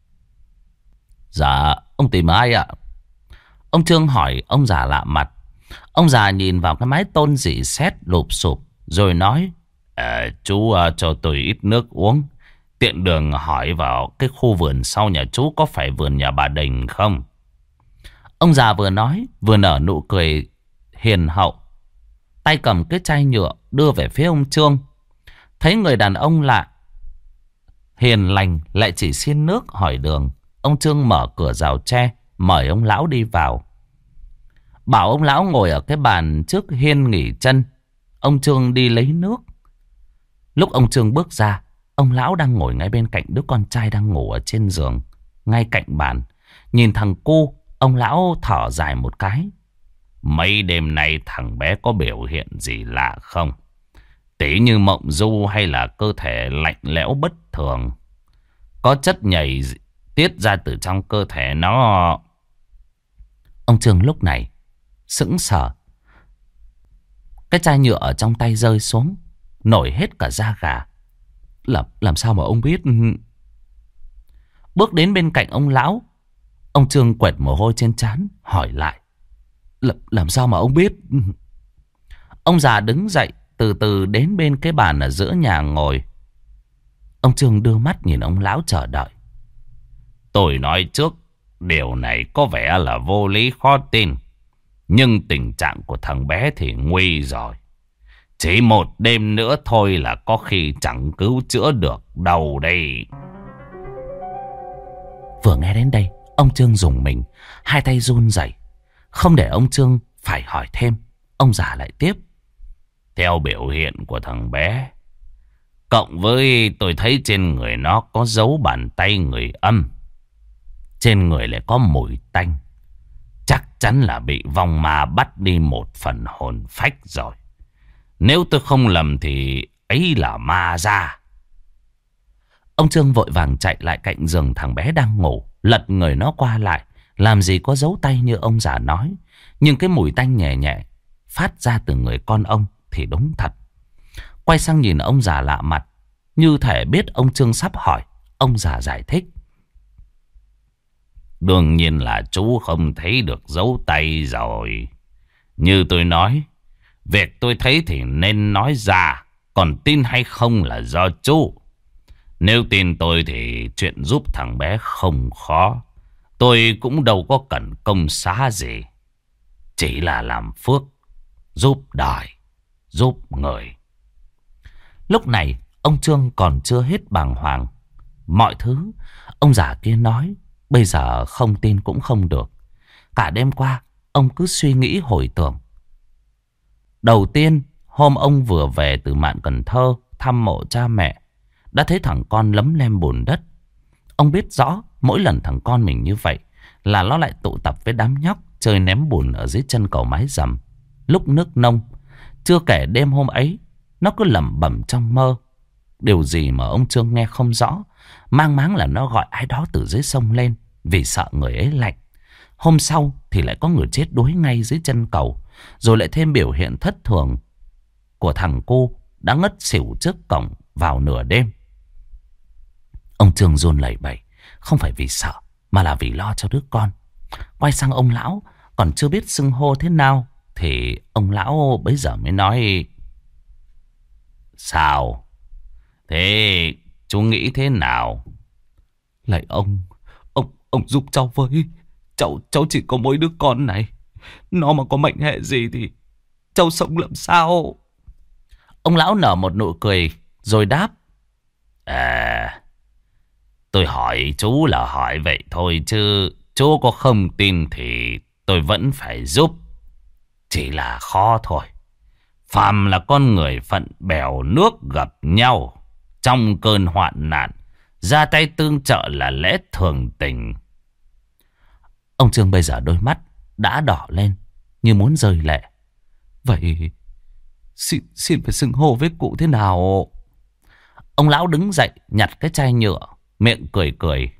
Dạ, ông tìm ai ạ? Ông Trương hỏi ông già lạ mặt. Ông già nhìn vào cái mái tôn rỉ sét lụp xụp rồi nói: Chú cho tôi ít nước uống. Tiện đường hỏi vào cái khu vườn sau nhà chú có phải vườn nhà bà Đình không? Ông già vừa nói vừa nở nụ cười hiền hậu, tay cầm cái chai nhựa đưa về phía ông Trương. Thấy người đàn ông lạ hiền lành lại chỉ xin nước hỏi đường, ông Trương mở cửa rào tre mời ông lão đi vào. Bảo ông lão ngồi ở cái bàn trước hiên nghỉ chân. Ông Trương đi lấy nước. Lúc ông Trương bước ra, ông lão đang ngồi ngay bên cạnh đứa con trai đang ngủ ở trên giường, ngay cạnh bàn. Nhìn thằng cu, ông lão thở dài một cái. Mấy đêm nay thằng bé có biểu hiện gì lạ không? Tỉ như mộng du hay là cơ thể lạnh lẽo bất thường? Có chất nhầy tiết ra từ trong cơ thể nó? Ông Trương lúc này sững sờ. Cái chai nhựa ở trong tay rơi xuống, nổi hết cả da gà. Làm sao mà ông biết? Bước đến bên cạnh ông lão, ông Trương quệt mồ hôi trên trán hỏi lại: Làm sao mà ông biết? Ông già đứng dậy từ từ đến bên cái bàn ở giữa nhà ngồi. Ông Trương đưa mắt nhìn ông lão chờ đợi. Tôi nói trước, điều này có vẻ là vô lý khó tin, nhưng tình trạng của thằng bé thì nguy rồi. Chỉ một đêm nữa thôi là có khi chẳng cứu chữa được đâu đây. Vừa nghe đến đây, ông Trương rùng mình, hai tay run rẩy. Không để ông Trương phải hỏi thêm, ông già lại tiếp: Theo biểu hiện của thằng bé, cộng với tôi thấy trên người nó có dấu bàn tay người âm, trên người lại có mùi tanh, chắc chắn là bị vong ma bắt đi một phần hồn phách rồi. Nếu tôi không lầm thì ấy là ma ra. Ông Trương vội vàng chạy lại cạnh giường thằng bé đang ngủ, lật người nó qua lại, Làm gì có dấu tay như ông già nói. Nhưng cái mùi tanh nhẹ nhẹ phát ra từ người con ông thì đúng thật. Quay sang nhìn ông già lạ mặt, như thể biết ông Trương sắp hỏi. Ông già giải thích. Đương nhiên là chú không thấy được dấu tay rồi. Như tôi nói, việc tôi thấy thì nên nói ra. Còn tin hay không là do chú. Nếu tin tôi thì chuyện giúp thằng bé không khó. Tôi cũng đâu có cần công xá gì. Chỉ là làm phước, giúp đời, giúp người. Lúc này ông Trương còn chưa hết bàng hoàng. Mọi thứ ông già kia nói bây giờ không tin cũng không được. Cả đêm qua ông cứ suy nghĩ hồi tưởng. Đầu tiên hôm ông vừa về từ Mạn Cần Thơ thăm mộ cha mẹ, đã thấy thằng con lấm lem bùn đất. Ông biết rõ mỗi lần thằng con mình như vậy là nó lại tụ tập với đám nhóc chơi ném bùn ở dưới chân cầu mái rầm lúc nước nông. Chưa kể đêm hôm ấy nó cứ lẩm bẩm trong mơ điều gì mà ông Trương nghe không rõ. Mang máng là nó gọi ai đó từ dưới sông lên vì sợ người ấy lạnh. Hôm sau thì lại có người chết đuối ngay dưới chân cầu. Rồi lại thêm biểu hiện thất thường của thằng cô đã ngất xỉu trước cổng vào nửa đêm. Ông Trương run lẩy bẩy, không phải vì sợ mà là vì lo cho đứa con. Quay sang ông lão còn chưa biết xưng hô thế nào, thì ông lão bấy giờ mới nói. Sao? Thế chú nghĩ thế nào? Lạy ông giúp cháu với. Cháu chỉ có mỗi đứa con này. Nó mà có mệnh hệ gì thì cháu sống làm sao? Ông lão nở một nụ cười rồi đáp. À, tôi hỏi chú là hỏi vậy thôi chứ chú có không tin thì tôi vẫn phải giúp. Chỉ là khó thôi. Phàm là con người phận bèo nước gặp nhau trong cơn hoạn nạn, ra tay tương trợ là lẽ thường tình. Ông Trương bây giờ đôi mắt đã đỏ lên như muốn rơi lệ. Vậy xin phải xưng hô với cụ thế nào? Ông lão đứng dậy nhặt cái chai nhựa, miệng cười cười.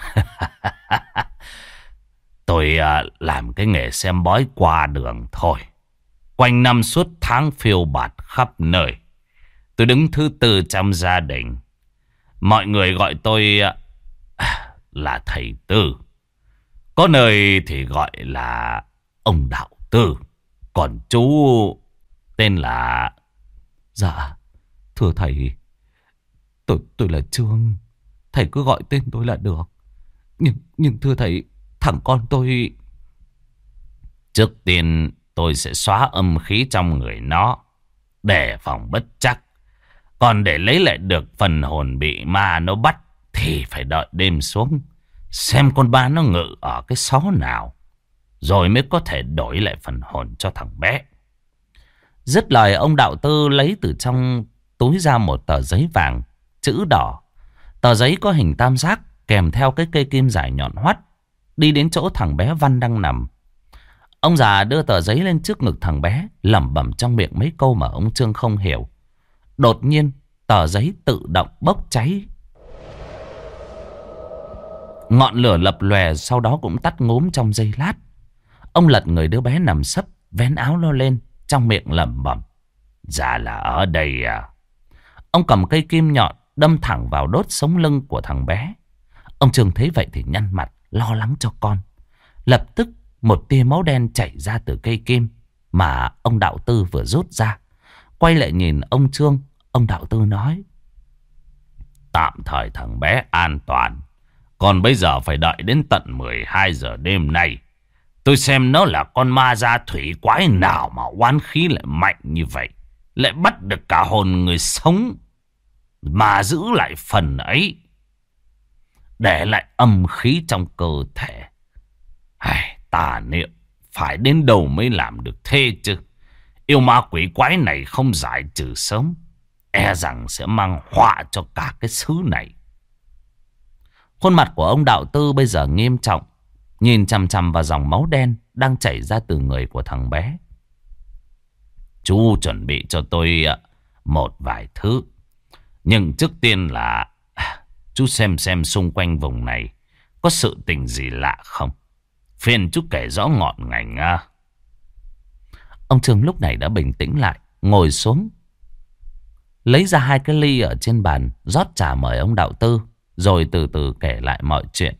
Tôi làm cái nghề xem bói qua đường thôi. Quanh năm suốt tháng phiêu bạt khắp nơi. Tôi đứng thứ tư trong gia đình. Mọi người gọi tôi là thầy Tư. Có nơi thì gọi là ông Đạo Tư. Còn chú tên là... Dạ, thưa thầy, tôi là Trương. Thầy cứ gọi tên tôi là được. Nhưng thưa thầy, thằng con tôi... Trước tiên tôi sẽ xóa âm khí trong người nó, để phòng bất trắc. Còn để lấy lại được phần hồn bị ma nó bắt thì phải đợi đêm xuống, xem con ba nó ngự ở cái xó nào, rồi mới có thể đổi lại phần hồn cho thằng bé. Dứt lời, ông Đạo Tư lấy từ trong túi ra một tờ giấy vàng, chữ đỏ. Tờ giấy có hình tam giác kèm theo cái cây kim dài nhọn hoắt. Đi đến chỗ thằng bé Văn đang nằm. Ông già đưa tờ giấy lên trước ngực thằng bé, lẩm bẩm trong miệng mấy câu mà ông Trương không hiểu. Đột nhiên tờ giấy tự động bốc cháy. Ngọn lửa lập lòe, sau đó cũng tắt ngúm trong giây lát. Ông lật người đứa bé nằm sấp, vén áo lo lên, trong miệng lẩm bẩm. Dạ là ở đây à? Ông cầm cây kim nhọn đâm thẳng vào đốt sống lưng của thằng bé. Ông Trương thấy vậy thì nhăn mặt, lo lắng cho con. Lập tức một tia máu đen chảy ra từ cây kim mà ông Đạo Tư vừa rút ra. Quay lại nhìn ông Trương, ông Đạo Tư nói. Tạm thời thằng bé an toàn. Còn bây giờ phải đợi đến tận 12 giờ đêm nay. Tôi xem nó là con ma da thủy quái nào mà oán khí lại mạnh như vậy. Lại bắt được cả hồn người sống mà giữ lại phần ấy, để lại âm khí trong cơ thể. Tà niệm phải đến đâu mới làm được thế chứ. Yêu ma quỷ quái này không giải trừ sớm, e rằng sẽ mang họa cho cả cái xứ này. Khuôn mặt của ông Đạo Tư bây giờ nghiêm trọng, nhìn chằm chằm vào dòng máu đen đang chảy ra từ người của thằng bé. Chú chuẩn bị cho tôi một vài thứ. Nhưng trước tiên là chú xem xung quanh vùng này có sự tình gì lạ không. Phiền chú kể rõ ngọn ngành à. Ông Trương lúc này đã bình tĩnh lại, ngồi xuống, lấy ra 2 cái ly ở trên bàn, rót trà mời ông Đạo Tư, rồi từ từ kể lại mọi chuyện.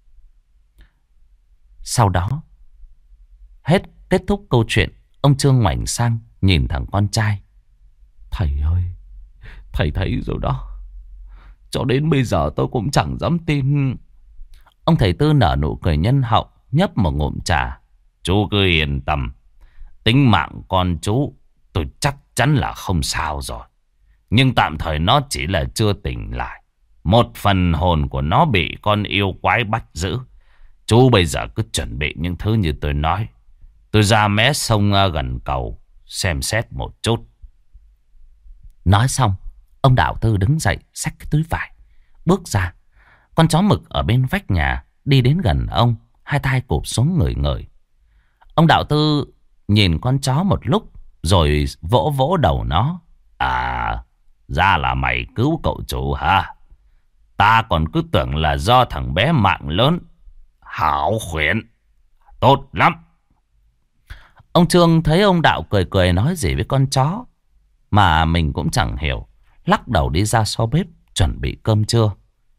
Sau đó, kết thúc câu chuyện, ông Trương ngoảnh sang nhìn thằng con trai. Thầy ơi, thầy thấy rồi đó. Cho đến bây giờ tôi cũng chẳng dám tin. Ông thầy Tư nở nụ cười nhân hậu, nhấp một ngụm trà. Chú cứ yên tâm, tính mạng con chú tôi chắc chắn là không sao rồi. Nhưng tạm thời nó chỉ là chưa tỉnh lại. Một phần hồn của nó bị con yêu quái bắt giữ. Chú bây giờ cứ chuẩn bị những thứ như tôi nói. Tôi ra mé sông gần cầu xem xét một chút. Nói xong, ông Đạo Tư đứng dậy xách cái túi vải, bước ra. Con chó mực ở bên vách nhà đi đến gần ông, 2 tay cụp xuống ngửi ngửi. Ông Đạo Tư nhìn con chó một lúc rồi vỗ vỗ đầu nó. À, ra là mày cứu cậu chủ hả? Ta còn cứ tưởng là do thằng bé mạng lớn. Hảo khuyển, tốt lắm. Ông Trương thấy ông Đạo cười cười nói gì với con chó mà mình cũng chẳng hiểu, lắc đầu đi ra sau bếp chuẩn bị cơm trưa.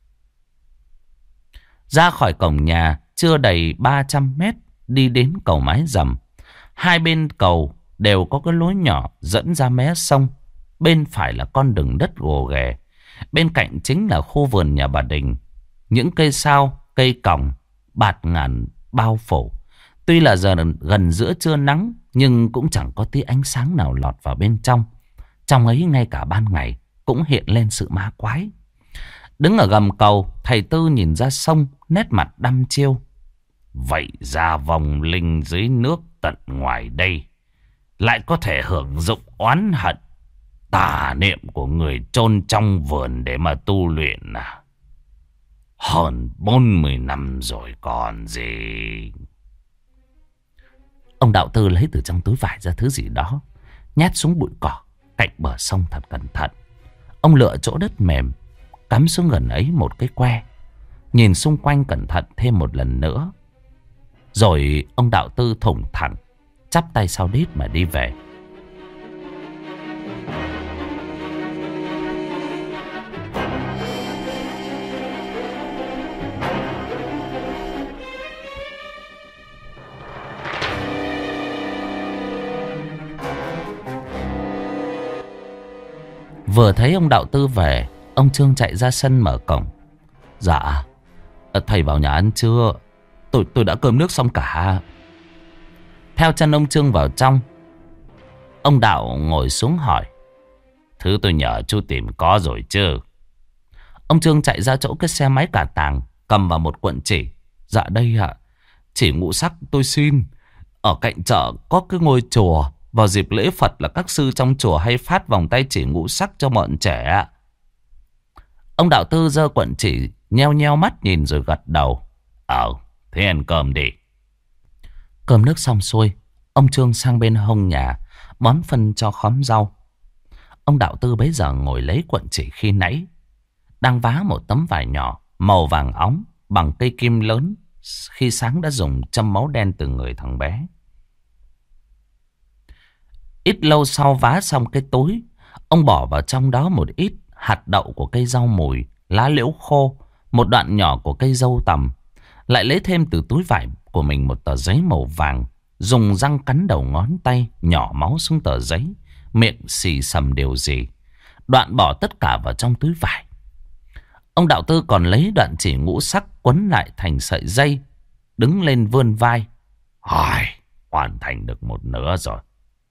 Ra khỏi cổng nhà chưa đầy 300 mét, đi đến cầu mái rầm. 2 bên cầu đều có cái lối nhỏ dẫn ra mé sông. Bên phải là con đường đất gồ ghề, bên cạnh chính là khu vườn nhà bà Đình. Những cây sao, cây còng, bạt ngàn bao phủ. Tuy là giờ gần giữa trưa nắng, nhưng cũng chẳng có tí ánh sáng nào lọt vào bên trong. Trong ấy ngay cả ban ngày cũng hiện lên sự ma quái. Đứng ở gầm cầu, thầy Tư nhìn ra sông, nét mặt đăm chiêu. Vậy ra vòng linh dưới nước tận ngoài đây lại có thể hưởng dụng oán hận tà niệm của người chôn trong vườn để mà tu luyện à? Hơn 40 năm rồi còn gì. Ông Đạo Tư lấy từ trong túi vải ra thứ gì đó, nhét xuống bụi cỏ cạnh bờ sông thật cẩn thận. Ông lựa chỗ đất mềm, cắm xuống gần ấy một cái que, nhìn xung quanh cẩn thận thêm một lần nữa. Rồi ông Đạo Tư thủng thẳng, chắp tay sau đít mà đi về. Vừa thấy ông Đạo Tư về, ông Trương chạy ra sân mở cổng. Dạ, thầy vào nhà ăn chưa? Tôi đã cơm nước xong cả. Theo chân ông Trương vào trong, ông Đạo ngồi xuống hỏi. Thứ tôi nhờ chú tìm có rồi chứ? Ông Trương chạy ra chỗ cái xe máy cả tàng, cầm vào một cuộn chỉ. Dạ đây ạ. Chỉ ngũ sắc tôi xin. Ở cạnh chợ có cái ngôi chùa, vào dịp lễ Phật là các sư trong chùa hay phát vòng tay chỉ ngũ sắc cho bọn trẻ. Ông Đạo Tư giơ cuộn chỉ, nheo nheo mắt nhìn rồi gật đầu. Thế ăn cơm đi. Cơm nước xong xuôi, ông Trương sang bên hông nhà bón phân cho khóm rau. Ông Đạo Tư bấy giờ ngồi lấy cuộn chỉ khi nãy, đang vá một tấm vải nhỏ màu vàng óng bằng cây kim lớn, khi sáng đã dùng châm máu đen từ người thằng bé. Ít lâu sau vá xong cái túi, ông bỏ vào trong đó một ít hạt đậu của cây rau mùi, lá liễu khô, một đoạn nhỏ của cây dâu tằm. Lại lấy thêm từ túi vải của mình một tờ giấy màu vàng, dùng răng cắn đầu ngón tay, nhỏ máu xuống tờ giấy, miệng xì xầm điều gì. Đoạn bỏ tất cả vào trong túi vải. Ông Đạo Tư còn lấy đoạn chỉ ngũ sắc quấn lại thành sợi dây, đứng lên vươn vai. Hoàn thành được một nửa rồi.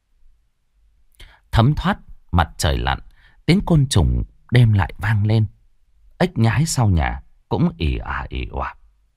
Thấm thoát, mặt trời lặn, tiếng côn trùng đêm lại vang lên. Ếch nhái sau nhà cũng ì òa.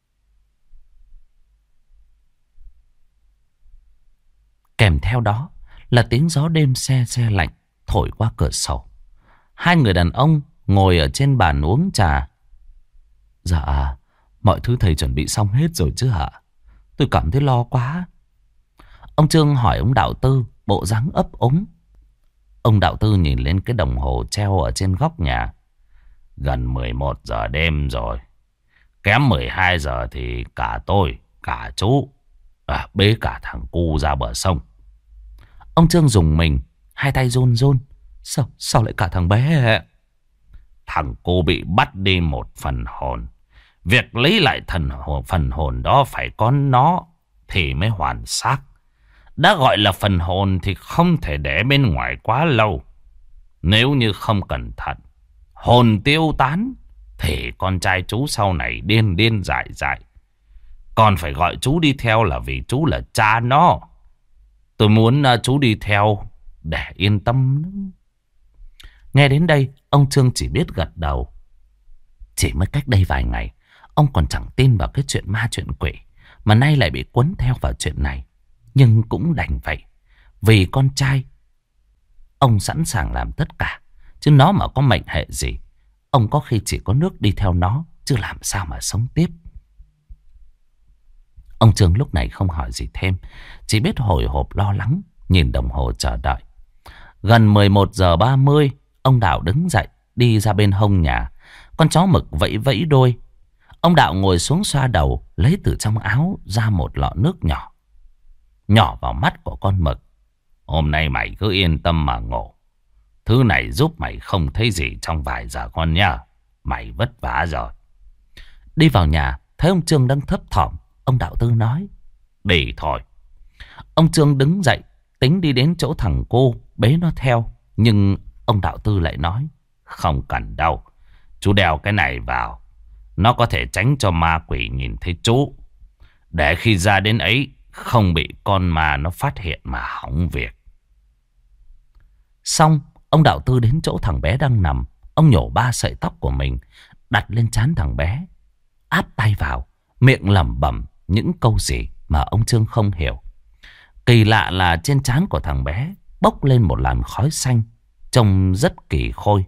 Kèm theo đó là tiếng gió đêm se se lạnh thổi qua cửa sổ. 2 người đàn ông ngồi ở trên bàn uống trà. Dạ, mọi thứ thầy chuẩn bị xong hết rồi chứ hả? Tôi cảm thấy lo quá. Ông Trương hỏi ông Đạo Tư, bộ dáng ấp úng. Ông Đạo Tư nhìn lên cái đồng hồ treo ở trên góc nhà. Gần 11 giờ đêm rồi. Kém 12 giờ thì cả tôi, cả chú bế cả thằng cu ra bờ sông. Ông Trương dùng mình, hai tay run run. Sao lại cả thằng bé? Thằng cô bị bắt đi một phần hồn. Việc lấy lại phần hồn đó phải có nó thì mới hoàn xác. Đã gọi là phần hồn thì không thể để bên ngoài quá lâu. Nếu như không cẩn thận, hồn tiêu tán, thì con trai chú sau này điên điên dại dại. Còn phải gọi chú đi theo là vì chú là cha nó. Tôi muốn chú đi theo để yên tâm. Nghe đến đây, ông Trương chỉ biết gật đầu. Chỉ mới cách đây vài ngày, ông còn chẳng tin vào cái chuyện ma chuyện quỷ, mà nay lại bị cuốn theo vào chuyện này. Nhưng cũng đành vậy. Vì con trai, ông sẵn sàng làm tất cả. Chứ nó mà có mệnh hệ gì, ông có khi chỉ có nước đi theo nó, chứ làm sao mà sống tiếp. Ông Trương lúc này không hỏi gì thêm, chỉ biết hồi hộp lo lắng, nhìn đồng hồ chờ đợi. Gần 11 giờ 30, ông Đạo đứng dậy, đi ra bên hông nhà. Con chó mực vẫy vẫy đuôi. Ông Đạo ngồi xuống xoa đầu, lấy từ trong áo ra một lọ nước nhỏ. Nhỏ vào mắt của con mực. Hôm nay mày cứ yên tâm mà ngủ. Thứ này giúp mày không thấy gì trong vài giờ con nhá. Mày vất vả rồi. Đi vào nhà, thấy ông Trương đang thấp thỏm, ông Đạo Tư nói: đi thôi. Ông Trương đứng dậy, tính đi đến chỗ thằng cô, bế nó theo. Nhưng ông Đạo Tư lại nói: không cần đâu. Chú đeo cái này vào, nó có thể tránh cho ma quỷ nhìn thấy chú. Để khi ra đến ấy, không bị con ma nó phát hiện mà hỏng việc. Xong, ông Đạo Tư đến chỗ thằng bé đang nằm. Ông nhổ 3 sợi tóc của mình, đặt lên trán thằng bé, áp tay vào, miệng lẩm bẩm những câu gì mà ông Trương không hiểu. Kỳ lạ là trên trán của thằng bé bốc lên một làn khói xanh, trông rất kỳ khôi.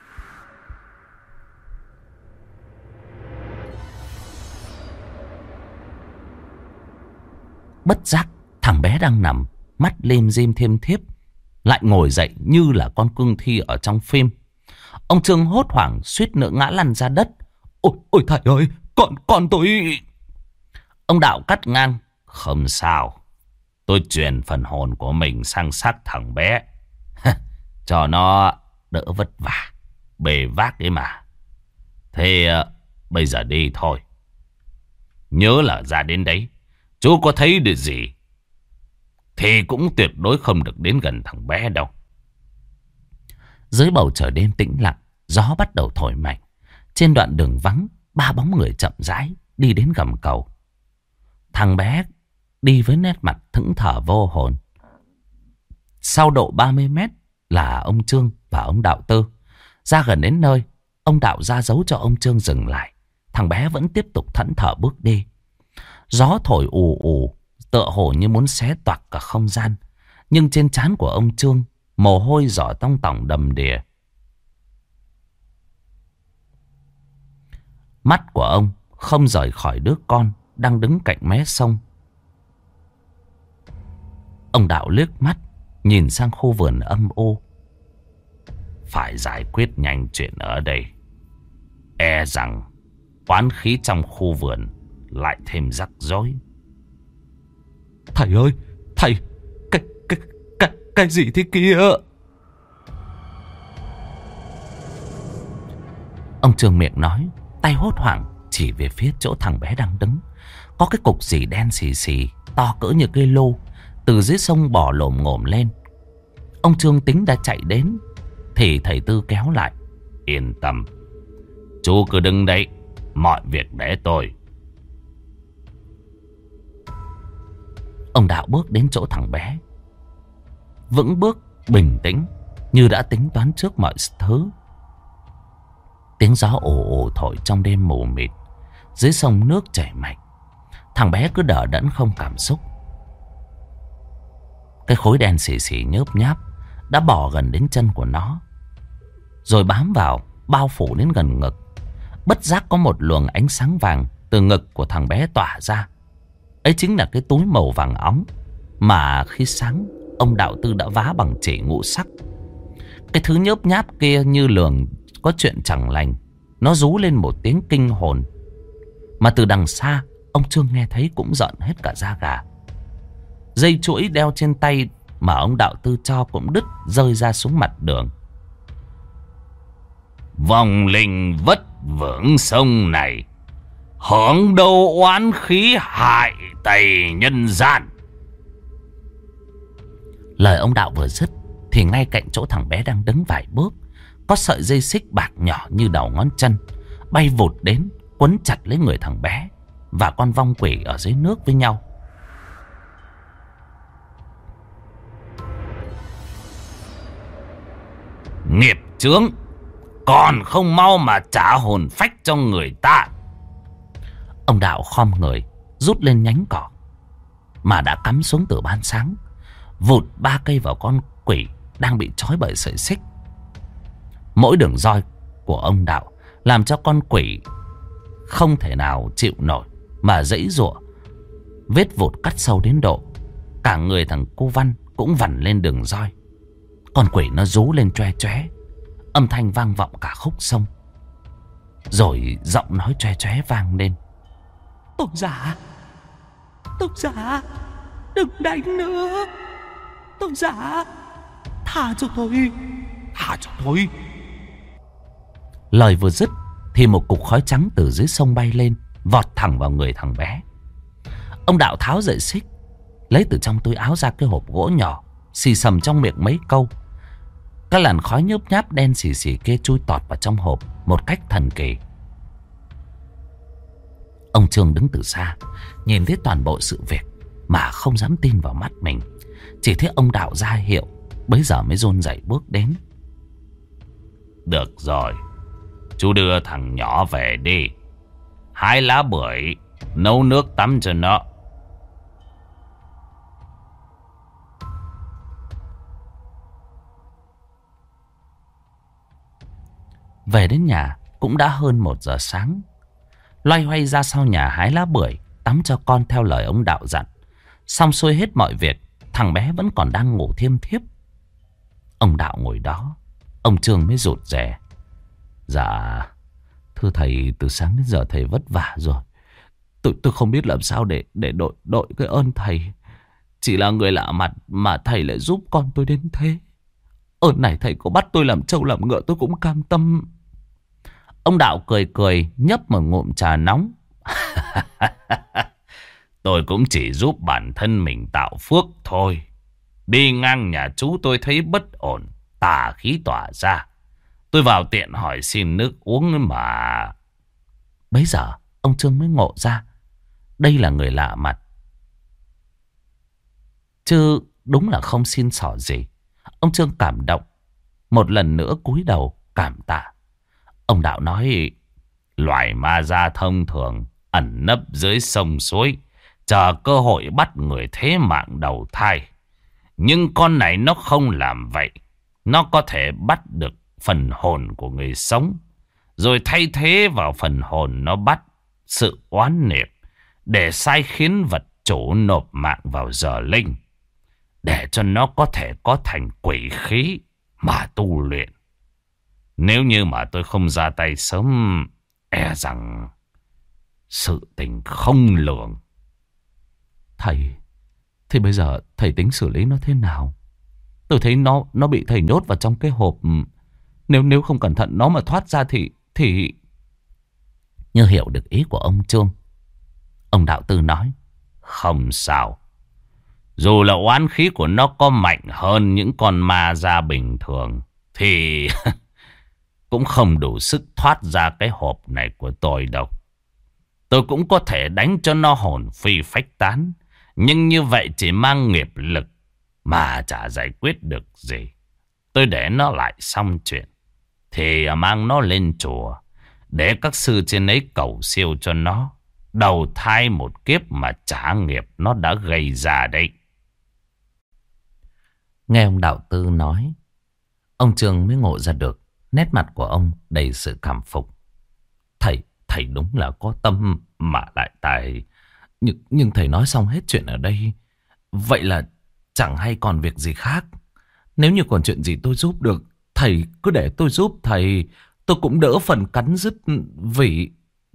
Bất giác, thằng bé đang nằm, mắt lim dim thiêm thiếp, lại ngồi dậy như là con cương thi ở trong phim. Ông Trương hốt hoảng suýt nữa ngã lăn ra đất. Ôi thầy ơi, con tôi... Ông Đạo cắt ngang: không sao, tôi truyền phần hồn của mình sang xác thằng bé cho nó đỡ vất vả bề vác ấy mà. Thế bây giờ đi thôi. Nhớ là ra đến đấy, chú có thấy được gì thì cũng tuyệt đối không được đến gần thằng bé đâu. Dưới bầu trời đêm tĩnh lặng, gió bắt đầu thổi mạnh. Trên đoạn đường vắng, 3 bóng người chậm rãi đi đến gầm cầu. Thằng bé đi với nét mặt thẫn thờ vô hồn. Sau độ 30 mét là ông Trương và ông Đạo Tư. Ra gần đến nơi, ông Đạo ra dấu cho ông Trương dừng lại. Thằng bé vẫn tiếp tục thẫn thờ bước đi. Gió thổi ù ù, tựa hồ như muốn xé toạc cả không gian. Nhưng trên trán của ông Trương, mồ hôi giỏ tong tỏng đầm đìa. Mắt của ông không rời khỏi đứa con đang đứng cạnh mé sông. Ông Đạo liếc mắt nhìn sang khu vườn âm u. Phải giải quyết nhanh chuyện ở đây, e rằng oán khí trong khu vườn lại thêm rắc rối. Thầy ơi, thầy, cái gì thế kia? Ông Trương miệng nói, tay hốt hoảng chỉ về phía chỗ thằng bé đang đứng. Có cái cục gì đen xì xì, to cỡ như cây lô, từ dưới sông bò lồm ngồm lên. Ông Trương tính đã chạy đến thì thầy Tư kéo lại. Yên tâm, chú cứ đứng đấy, mọi việc để tôi. Ông Đạo bước đến chỗ thằng bé, vững bước, bình tĩnh, như đã tính toán trước mọi thứ. Tiếng gió ồ ồ thổi trong đêm mù mịt. Dưới sông nước chảy mạnh. Thằng bé cứ đờ đẫn không cảm xúc. Cái khối đen xì xì nhớp nháp đã bò gần đến chân của nó, rồi bám vào, bao phủ đến gần ngực. Bất giác có một luồng ánh sáng vàng từ ngực của thằng bé tỏa ra. Ấy chính là cái túi màu vàng óng mà khi sáng ông Đạo Tư đã vá bằng chỉ ngũ sắc. Cái thứ nhớp nháp kia như lường có chuyện chẳng lành, nó rú lên một tiếng kinh hồn mà từ đằng xa ông Trương nghe thấy cũng giận hết cả da gà. Dây chuỗi đeo trên tay mà ông đạo tư cho cũng đứt, rơi ra xuống mặt đường. Vòng linh vất vưởng sông này, hưởng đâu oán khí hại tày nhân gian. Lời ông đạo vừa dứt thì ngay cạnh chỗ thằng bé đang đứng vài bước, có sợi dây xích bạc nhỏ như đầu ngón chân bay vụt đến, quấn chặt lấy người thằng bé và con vong quỷ ở dưới nước với nhau. Nghiệp chướng, còn không mau mà trả hồn phách cho người ta. Ông đạo khom người rút lên nhánh cỏ mà đã cắm xuống từ ban sáng, vụt 3 cây vào con quỷ đang bị trói bởi sợi xích. Mỗi đường roi của ông đạo làm cho con quỷ không thể nào chịu nổi mà giãy giụa, vết vụt cắt sâu đến độ cả người thằng cu Văn cũng vằn lên đường roi. Con quỷ nó rú lên choe choé, âm thanh vang vọng cả khúc sông. Rồi giọng nói choe choé vang lên: Tôn giả, đừng đánh nữa. Tôn giả, tha cho tôi. Lời vừa dứt thì một cục khói trắng từ dưới sông bay lên, vọt thẳng vào người thằng bé. Ông đạo tháo dậy xích, lấy từ trong túi áo ra cái hộp gỗ nhỏ, xì xầm trong miệng mấy câu. Các làn khói nhớp nháp đen xì xì kia chui tọt vào trong hộp một cách thần kỳ. Ông Trương đứng từ xa nhìn thấy toàn bộ sự việc mà không dám tin vào mắt mình. Chỉ thấy ông đạo ra hiệu, bấy giờ mới run rẩy bước đến. Được rồi, chú đưa thằng nhỏ về đi. 2 lá bưởi nấu nước tắm cho nó. Về đến nhà cũng đã hơn 1 giờ sáng. Loay hoay ra sau nhà hái lá bưởi tắm cho con theo lời ông đạo dặn. Xong xuôi hết mọi việc, thằng bé vẫn còn đang ngủ thiêm thiếp. Ông đạo ngồi đó, ông Trương mới rụt rè: Dạ thưa thầy, từ sáng đến giờ thầy vất vả rồi. Tôi không biết làm sao để đội cái ơn thầy. Chỉ là người lạ mặt mà thầy lại giúp con tôi đến thế. Ơn này thầy có bắt tôi làm trâu làm ngựa tôi cũng cam tâm. Ông đạo cười cười nhấp một ngụm trà nóng. Tôi cũng chỉ giúp bản thân mình tạo phước thôi. Đi ngang nhà chú tôi thấy bất ổn, tà khí tỏa ra. Tôi vào tiện hỏi xin nước uống mà. Bấy giờ ông Trương mới ngộ ra đây là người lạ mặt, chứ đúng là không xin xỏ gì. Ông Trương cảm động, một lần nữa cúi đầu cảm tạ. Ông đạo nói: Loài ma da thông thường ẩn nấp dưới sông suối, chờ cơ hội bắt người thế mạng đầu thai. Nhưng con này nó không làm vậy. Nó có thể bắt được phần hồn của người sống, rồi thay thế vào phần hồn nó bắt sự oán niệm, để sai khiến vật chủ nộp mạng vào giờ linh, để cho nó có thể có thành quỷ khí mà tu luyện. Nếu như mà tôi không ra tay sớm, e rằng sự tình không lường. Thầy, thì bây giờ thầy tính xử lý nó thế nào? Tôi thấy nó bị thầy nhốt vào trong cái hộp. Nếu không cẩn thận nó mà thoát ra thì... Như hiểu được ý của ông Trương, ông đạo tư nói: Không sao. Dù là oán khí của nó có mạnh hơn những con ma da bình thường thì cũng không đủ sức thoát ra cái hộp này của tôi đâu. Tôi cũng có thể đánh cho nó hồn phi phách tán, nhưng như vậy chỉ mang nghiệp lực mà chả giải quyết được gì. Tôi để nó lại xong chuyện thì mang nó lên chùa để các sư trên ấy cầu siêu cho nó đầu thai một kiếp mà trả nghiệp nó đã gây ra đấy. Nghe ông đạo tư nói, ông Trương mới ngộ ra được nét mặt của ông đầy sự cảm phục. Thầy đúng là có tâm mà lại tài. Nhưng thầy nói xong hết chuyện ở đây, vậy là chẳng hay còn việc gì khác. Nếu như còn chuyện gì tôi giúp được, thầy cứ để tôi giúp thầy. Tôi cũng đỡ phần cắn rứt vì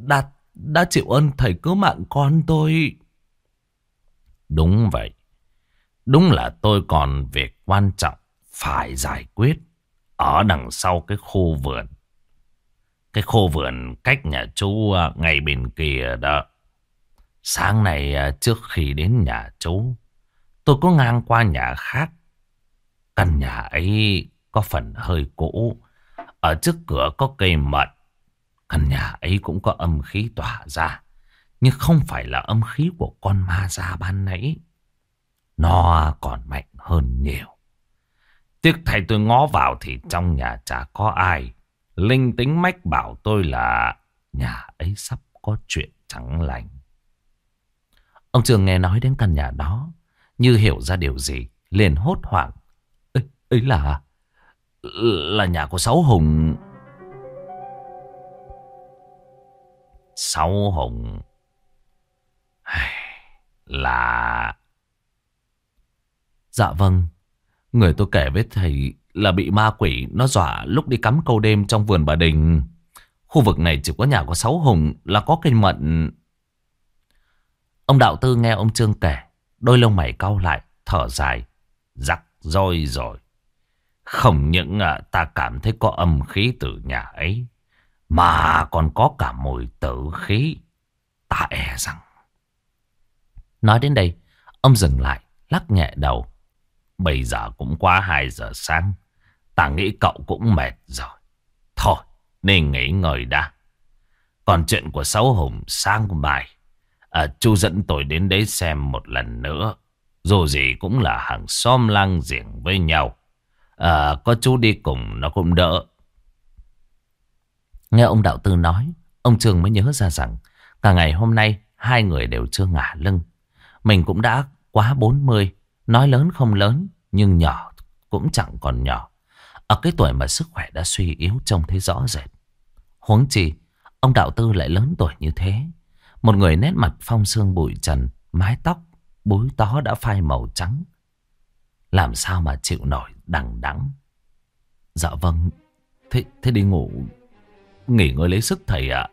đã chịu ơn thầy cứu mạng con tôi. Đúng vậy. Đúng là tôi còn việc quan trọng phải giải quyết ở đằng sau cái khu vườn. Cái khu vườn cách nhà chú ngay bên kia đó. Sáng nay trước khi đến nhà chú, tôi có ngang qua nhà khác. Căn nhà ấy có phần hơi cũ. Ở trước cửa có cây mận. Căn nhà ấy cũng có âm khí tỏa ra. Nhưng không phải là âm khí của con ma da ban nãy. Nó còn mạnh hơn nhiều. Tiếc thay tôi ngó vào thì trong nhà chả có ai. Linh tính mách bảo tôi là nhà ấy sắp có chuyện chẳng lành. Ông Trường nghe nói đến căn nhà đó, như hiểu ra điều gì, liền hốt hoảng. Ấy là nhà của Sáu Hùng. Sáu Hùng là... Dạ vâng. Người tôi kể với thầy là bị ma quỷ nó dọa lúc đi cắm câu đêm trong vườn Bà Đình. Khu vực này chỉ có nhà của Sáu Hùng là có cây mận. Ông Đạo Tư nghe ông Trương kể, đôi lông mày cau lại, thở dài. Rắc rối rồi. Không những ta cảm thấy có âm khí từ nhà ấy, mà còn có cả mùi tử khí. Ta e rằng... Nói đến đây, ông dừng lại, lắc nhẹ đầu. Bây giờ cũng quá 2 giờ sáng. Ta nghĩ cậu cũng mệt rồi. Thôi, nên nghỉ ngơi đã. Còn chuyện của Sáu Hùng sáng mai, chú dẫn tôi đến đấy xem một lần nữa. Dù gì cũng là hàng xóm láng giềng với nhau. Có chú đi cùng nó cũng đỡ. Nghe ông Đạo Tư nói, ông Trương mới nhớ ra rằng cả ngày hôm nay hai người đều chưa ngả lưng. Mình cũng đã quá 40, nói lớn không lớn, nhưng nhỏ cũng chẳng còn nhỏ. Ở cái tuổi mà sức khỏe đã suy yếu trông thấy rõ rệt. Huống chi, ông Đạo Tư lại lớn tuổi như thế. Một người nét mặt phong sương bụi trần, mái tóc, búi tó đã phai màu trắng. Làm sao mà chịu nổi đằng đẵng. Dạ vâng, thế đi ngủ, nghỉ ngơi lấy sức thầy ạ.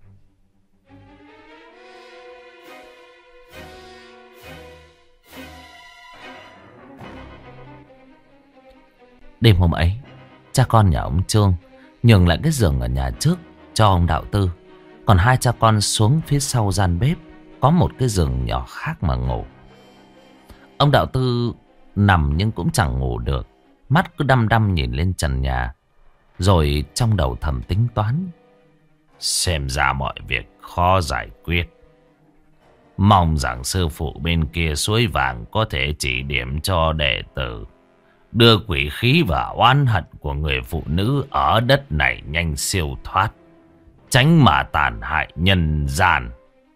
Đêm hôm ấy, cha con nhà ông Trương nhường lại cái giường ở nhà trước cho ông Đạo Tư. Còn hai cha con xuống phía sau gian bếp, có một cái giường nhỏ khác mà ngủ. Ông Đạo Tư nằm nhưng cũng chẳng ngủ được, mắt cứ đăm đăm nhìn lên trần nhà, rồi trong đầu thầm tính toán. Xem ra mọi việc khó giải quyết. Mong rằng sư phụ bên kia suối vàng có thể chỉ điểm cho đệ tử, đưa quỷ khí và oán hận của người phụ nữ ở đất này nhanh siêu thoát, tránh mà tàn hại nhân gian.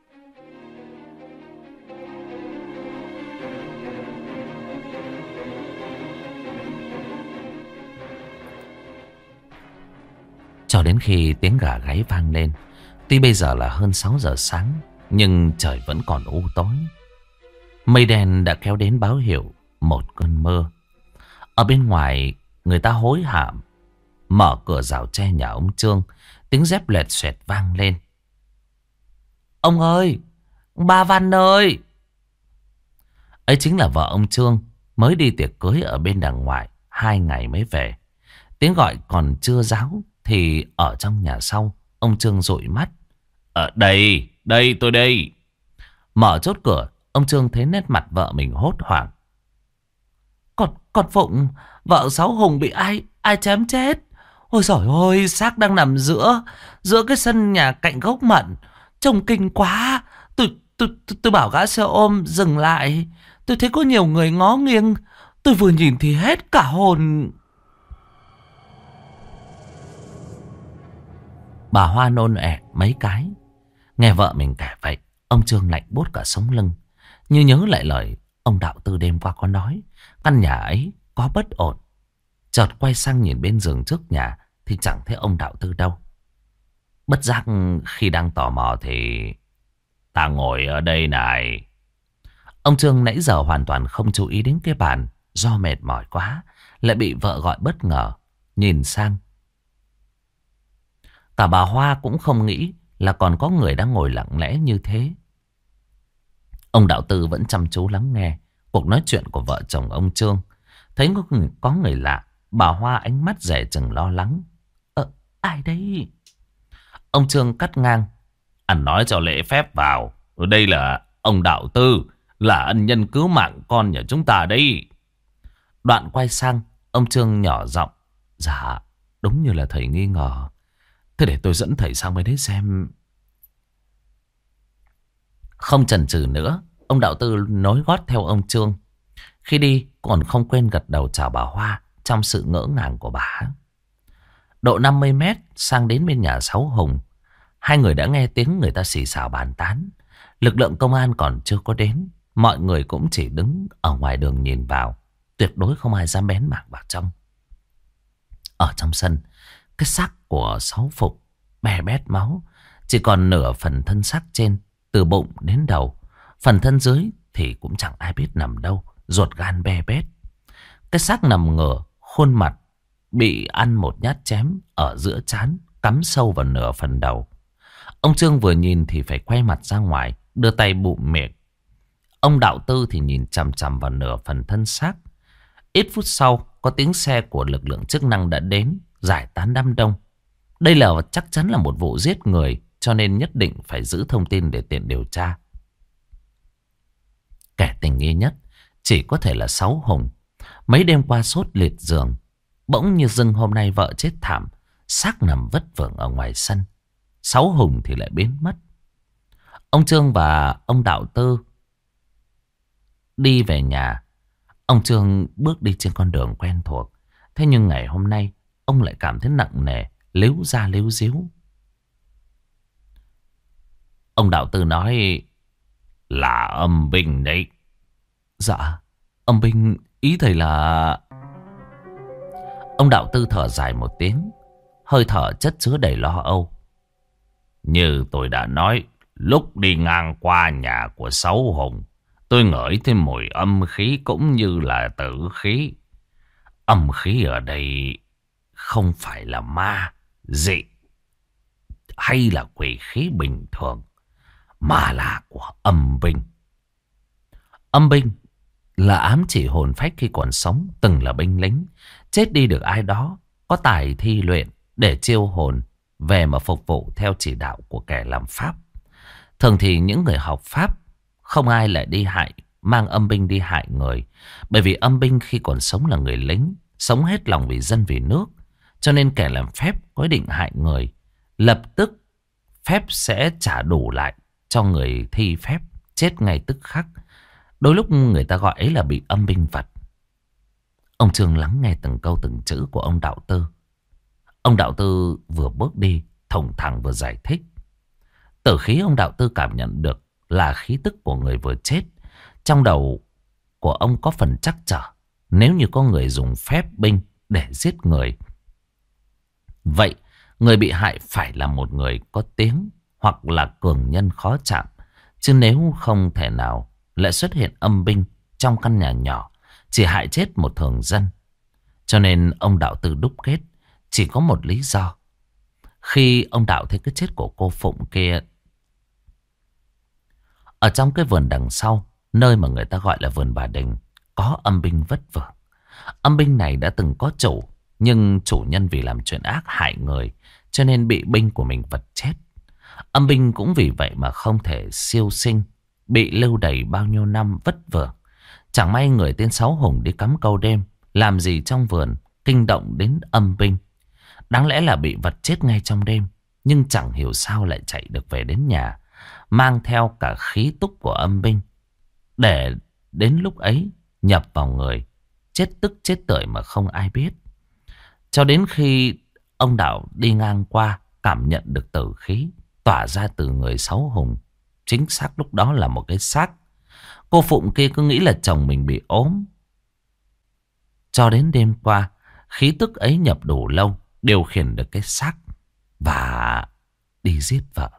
Cho đến khi tiếng gà gáy vang lên. Tuy bây giờ là hơn 6 giờ sáng, nhưng trời vẫn còn u tối. Mây đen đã kéo đến báo hiệu một cơn mưa. Ở bên ngoài, người ta hối hả mở cửa rào tre nhà ông Trương. Tiếng dép lẹt xoẹt vang lên. Ông ơi! Ba Văn ơi! Ấy chính là vợ ông Trương, mới đi tiệc cưới ở bên đằng ngoài 2 ngày mới về. Tiếng gọi còn chưa ráo thì ở trong nhà sau, ông Trương dụi mắt. Đây, tôi đây. Mở chốt cửa, ông Trương thấy nét mặt vợ mình hốt hoảng. Con Phụng, vợ Sáu Hùng bị ai chém chết. Ôi giời ơi, xác đang nằm giữa cái sân nhà cạnh gốc mận. Trông kinh quá. Tôi bảo gã xe ôm dừng lại. Tôi thấy có nhiều người ngó nghiêng. Tôi vừa nhìn thì hết cả hồn. Bà Hoa nôn ẹ mấy cái. Nghe vợ mình kể vậy, ông Trương lạnh buốt cả sống lưng. Như nhớ lại lời ông Đạo Tư đêm qua có nói, căn nhà ấy có bất ổn. Chợt quay sang nhìn bên giường trước nhà thì chẳng thấy ông Đạo Tư đâu. Bất giác khi đang tò mò thì... Ta ngồi ở đây này. Ông Trương nãy giờ hoàn toàn không chú ý đến cái bàn. Do mệt mỏi quá, lại bị vợ gọi bất ngờ. Nhìn sang, cả bà Hoa cũng không nghĩ là còn có người đang ngồi lặng lẽ như thế. Ông Đạo Tư vẫn chăm chú lắng nghe cuộc nói chuyện của vợ chồng ông Trương. Thấy có người lạ, bà Hoa ánh mắt dè chừng lo lắng. Ai đấy? Ông Trương cắt ngang. Anh nói cho lễ phép vào. Ở đây là ông Đạo Tư, là ân nhân cứu mạng con nhà chúng ta đấy. Đoạn quay sang, ông Trương nhỏ giọng. Dạ, đúng như là thầy nghi ngờ. Thế để tôi dẫn thầy sang bên đấy xem. Không chần chừ nữa, ông Đạo Tư nối gót theo ông Trương. Khi đi còn không quên gật đầu chào bà Hoa trong sự ngỡ ngàng của bà. Độ 50 mét sang đến bên nhà Sáu Hùng, hai người đã nghe tiếng người ta xì xào bàn tán. Lực lượng công an còn chưa có đến, mọi người cũng chỉ đứng ở ngoài đường nhìn vào. Tuyệt đối không ai dám bén mảng vào trong. Ở trong sân, cái xác của Sáu Phục bè bét máu, chỉ còn nửa phần thân xác trên, từ bụng đến đầu. Phần thân dưới thì cũng chẳng ai biết nằm đâu, ruột gan be bét. Cái xác nằm ngửa, khuôn mặt bị ăn một nhát chém ở giữa trán, cắm sâu vào nửa phần đầu. Ông Trương vừa nhìn thì phải quay mặt ra ngoài, đưa tay bụm miệng. Ông Đạo Tư thì nhìn chằm chằm vào nửa phần thân xác. Ít phút sau, có tiếng xe của lực lượng chức năng đã đến, giải tán đám đông. Đây là chắc chắn là một vụ giết người, cho nên nhất định phải giữ thông tin để tiện điều tra. Kẻ tình nghi nhất chỉ có thể là Sáu Hùng. Mấy đêm qua sốt liệt giường, bỗng như dưng hôm nay vợ chết thảm, xác nằm vất vưởng ở ngoài sân. Sáu Hùng thì lại biến mất. Ông Trương và ông Đạo Tư đi về nhà. Ông Trương bước đi trên con đường quen thuộc. Thế nhưng ngày hôm nay ông lại cảm thấy nặng nề, líu ra líu díu. Ông Đạo Tư nói là âm binh đấy. Dạ, âm binh, ý thầy là... Ông Đạo Tư thở dài một tiếng, hơi thở chất chứa đầy lo âu. Như tôi đã nói, lúc đi ngang qua nhà của Sáu Hùng, tôi ngửi thấy mùi âm khí cũng như là tử khí. Âm khí ở đây không phải là ma, dị hay là quỷ khí bình thường, mà là của âm binh. Âm binh là ám chỉ hồn phách khi còn sống, từng là binh lính, chết đi được ai đó có tài thi luyện để chiêu hồn về mà phục vụ theo chỉ đạo của kẻ làm pháp. Thường thì những người học pháp không ai lại đi hại, mang âm binh đi hại người. Bởi vì âm binh khi còn sống là người lính, sống hết lòng vì dân vì nước. Cho nên kẻ làm phép có ý định hại người, lập tức phép sẽ trả đủ lại cho người thi phép, chết ngay tức khắc. Đôi lúc người ta gọi ấy là bị âm binh vật. Ông Trương lắng nghe từng câu từng chữ của ông Đạo Tư. Ông Đạo Tư vừa bước đi, thủng thẳng vừa giải thích. Tử khí ông Đạo Tư cảm nhận được là khí tức của người vừa chết. Trong đầu của ông có phần trắc trở, nếu như có người dùng phép binh để giết người, vậy người bị hại phải là một người có tiếng hoặc là cường nhân khó chạm. Chứ nếu không thể nào lại xuất hiện âm binh trong căn nhà nhỏ, chỉ hại chết một thường dân. Cho nên ông Đạo Tư đúc kết chỉ có một lý do. Khi ông Đạo thấy cái chết của cô Phụng kia ở trong cái vườn đằng sau, nơi mà người ta gọi là vườn Bà Đình, có âm binh vất vưởng. Âm binh này đã từng có chủ, nhưng chủ nhân vì làm chuyện ác hại người, cho nên bị binh của mình vật chết. Âm binh cũng vì vậy mà không thể siêu sinh, bị lưu đày bao nhiêu năm vất vưởng. Chẳng may người tên Sáu Hùng đi cắm câu đêm, làm gì trong vườn, kinh động đến âm binh. Đáng lẽ là bị vật chết ngay trong đêm, nhưng chẳng hiểu sao lại chạy được về đến nhà, mang theo cả khí túc của âm binh, để đến lúc ấy nhập vào người, chết tức chết tưởi mà không ai biết. Cho đến khi ông Đạo đi ngang qua, cảm nhận được tử khí tỏa ra từ người Sáu Hùng. Chính xác lúc đó là một cái xác. Cô Phụng kia cứ nghĩ là chồng mình bị ốm. Cho đến đêm qua, khí tức ấy nhập đủ lâu, điều khiển được cái xác và đi giết vợ.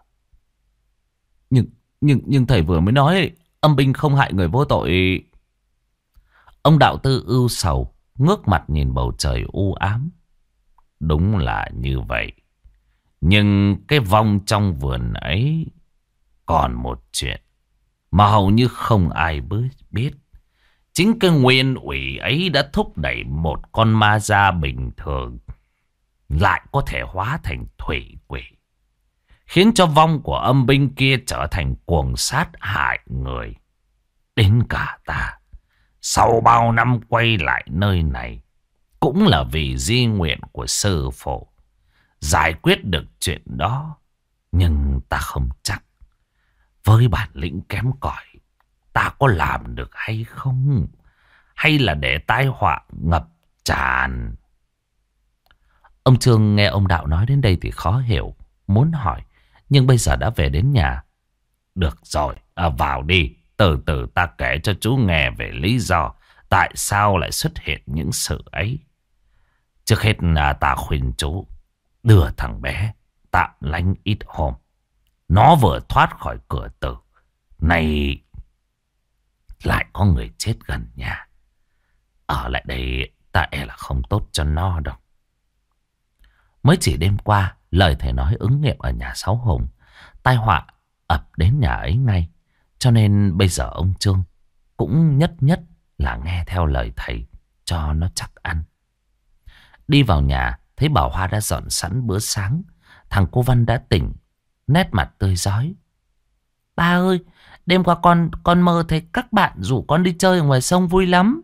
Nhưng thầy vừa mới nói âm binh không hại người vô tội. Ông Đạo Tư ưu sầu, ngước mặt nhìn bầu trời u ám. Đúng là như vậy. Nhưng cái vong trong vườn ấy còn một chuyện mà hầu như không ai biết. Chính cái nguyên ủy ấy đã thúc đẩy một con ma da bình thường lại có thể hóa thành thủy quỷ, khiến cho vong của âm binh kia trở thành cuồng sát hại người. Đến cả ta, sau bao năm quay lại nơi này, cũng là vì di nguyện của sư phụ giải quyết được chuyện đó. Nhưng ta không chắc với bản lĩnh kém cỏi ta có làm được hay không, hay là để tai họa ngập tràn. Ông Trương nghe ông Đạo nói đến đây thì khó hiểu, muốn hỏi, nhưng bây giờ đã về đến nhà. Được rồi, vào đi, từ từ ta kể cho chú nghe về lý do tại sao lại xuất hiện những sự ấy. Trước hết là ta khuyên chú đưa thằng bé tạm lánh ít hôm. Nó vừa thoát khỏi cửa tử, này lại có người chết gần nhà. Ở lại đây ta e là không tốt cho nó đâu. Mới chỉ đêm qua, lời thầy nói ứng nghiệm ở nhà Sáu Hùng, tai họa ập đến nhà ấy ngay. Cho nên bây giờ ông Trương cũng nhất là nghe theo lời thầy cho nó chắc ăn. Đi vào nhà, thấy bà Hoa đã dọn sẵn bữa sáng. Thằng cô Văn đã tỉnh, nét mặt tươi rói. Ba ơi, đêm qua con mơ thấy các bạn rủ con đi chơi ở ngoài sông vui lắm.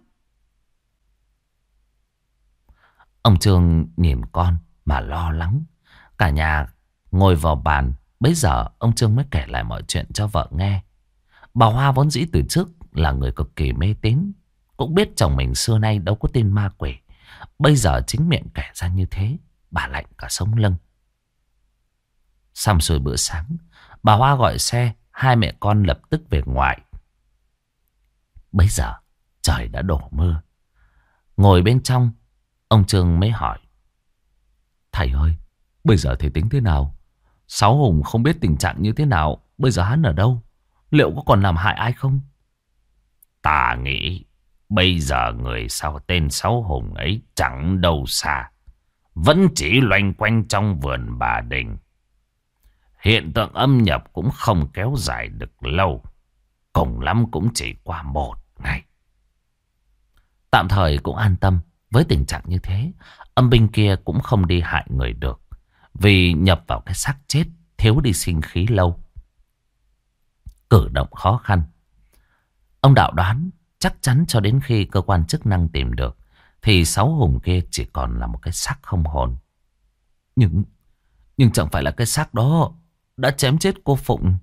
Ông Trương nhìn con mà lo lắng. Cả nhà ngồi vào bàn. Bấy giờ ông Trương mới kể lại mọi chuyện cho vợ nghe. Bà Hoa vốn dĩ từ trước là người cực kỳ mê tín, cũng biết chồng mình xưa nay đâu có tin ma quỷ. Bây giờ chính miệng kể ra như thế, bà lạnh cả sống lưng. Xong xuôi bữa sáng, bà Hoa gọi xe, hai mẹ con lập tức về ngoài. Bây giờ trời đã đổ mưa. Ngồi bên trong, ông Trương mới hỏi: Thầy ơi, bây giờ thầy tính thế nào? Sáu Hùng không biết tình trạng như thế nào, bây giờ hắn ở đâu? Liệu có còn làm hại ai không? Ta nghĩ bây giờ người sau tên Sáu Hùng ấy chẳng đâu xa, vẫn chỉ loanh quanh trong vườn Bà Đình. Hiện tượng âm nhập cũng không kéo dài được lâu, cùng lắm cũng chỉ qua 1 ngày. Tạm thời cũng an tâm. Với tình trạng như thế, âm binh kia cũng không đi hại người được, vì nhập vào cái xác chết, thiếu đi sinh khí lâu, cử động khó khăn. Ông Đạo đoán chắc chắn cho đến khi cơ quan chức năng tìm được thì Sáu Hùng kia chỉ còn là một cái xác không hồn. Nhưng chẳng phải là cái xác đó đã chém chết cô Phụng?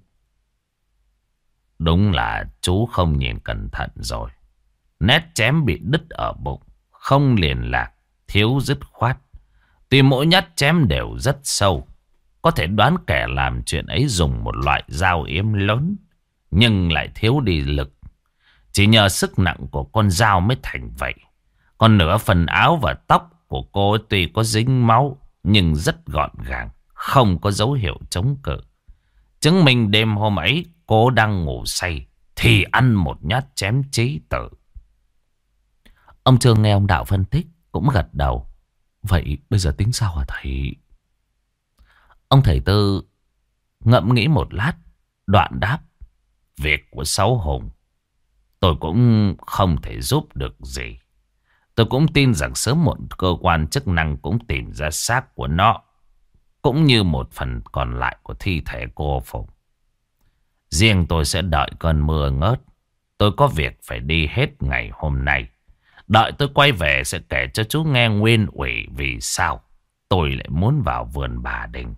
Đúng là chú không nhìn cẩn thận rồi. Nét chém bị đứt ở bụng, không liền lạc, thiếu dứt khoát. Tuy mỗi nhát chém đều rất sâu, có thể đoán kẻ làm chuyện ấy dùng một loại dao yếm lớn, nhưng lại thiếu đi lực. Chỉ nhờ sức nặng của con dao mới thành vậy. Còn nửa phần áo và tóc của cô tuy có dính máu, nhưng rất gọn gàng, không có dấu hiệu chống cự. Chứng minh đêm hôm ấy cô đang ngủ say thì ăn một nhát chém chí tử. Ông Trương nghe ông Đạo phân tích cũng gật đầu. Vậy bây giờ tính sao hả thầy? Ông thầy Tư ngẫm nghĩ một lát, đoạn đáp: Việc của Sáu Hùng tôi cũng không thể giúp được gì. Tôi cũng tin rằng sớm muộn cơ quan chức năng cũng tìm ra xác của nó, cũng như một phần còn lại của thi thể cô Phụng. Riêng tôi sẽ đợi cơn mưa ngớt. Tôi có việc phải đi hết ngày hôm nay. Đợi tôi quay về sẽ kể cho chú nghe nguyên ủy vì sao tôi lại muốn vào vườn Bà Đình.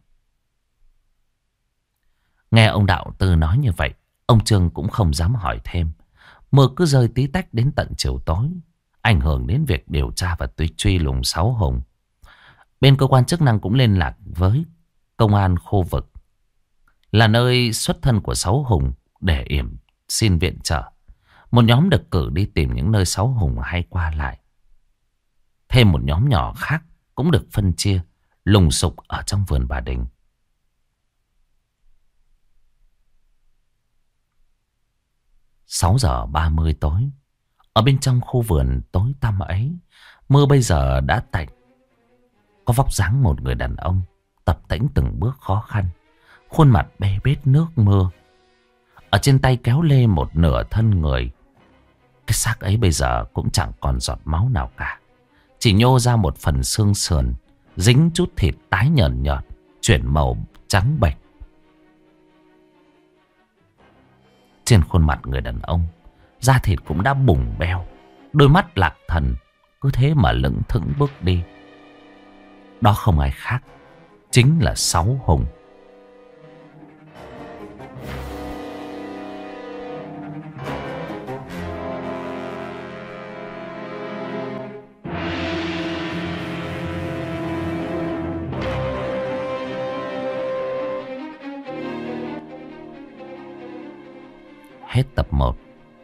Nghe ông Đạo Tư nói như vậy, ông Trương cũng không dám hỏi thêm. Mưa cứ rơi tí tách đến tận chiều tối, ảnh hưởng đến việc điều tra và truy lùng Sáu Hùng. Bên cơ quan chức năng cũng liên lạc với công an khu vực, là nơi xuất thân của Sáu Hùng, để xin viện trợ. Một nhóm được cử đi tìm những nơi Sáu Hùng hay qua lại. Thêm một nhóm nhỏ khác cũng được phân chia lùng sục ở trong vườn Bà Đình. 6:30 tối, ở bên trong khu vườn tối tăm ấy, mưa bây giờ đã tạnh. Có vóc dáng một người đàn ông tập tễnh từng bước khó khăn, khuôn mặt bê bết nước mưa. Ở trên tay kéo lê một nửa thân người. Cái cái xác ấy bây giờ cũng chẳng còn giọt máu nào cả. Chỉ nhô ra một phần xương sườn, dính chút thịt tái nhợt nhợt, chuyển màu trắng bệch. Trên khuôn mặt người đàn ông, da thịt cũng đã bùng beo, đôi mắt lạc thần, cứ thế mà lững thững bước đi. Đó không ai khác, chính là Sáu Hùng. Hết tập 1.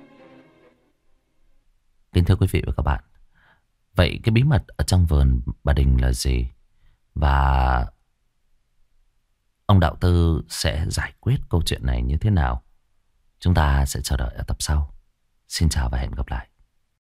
Kính thưa quý vị và các bạn, vậy cái bí mật ở trong vườn bà Đình là gì? Và ông Đạo Tư sẽ giải quyết câu chuyện này như thế nào? Chúng ta sẽ chờ đợi ở tập sau. Xin chào và hẹn gặp lại.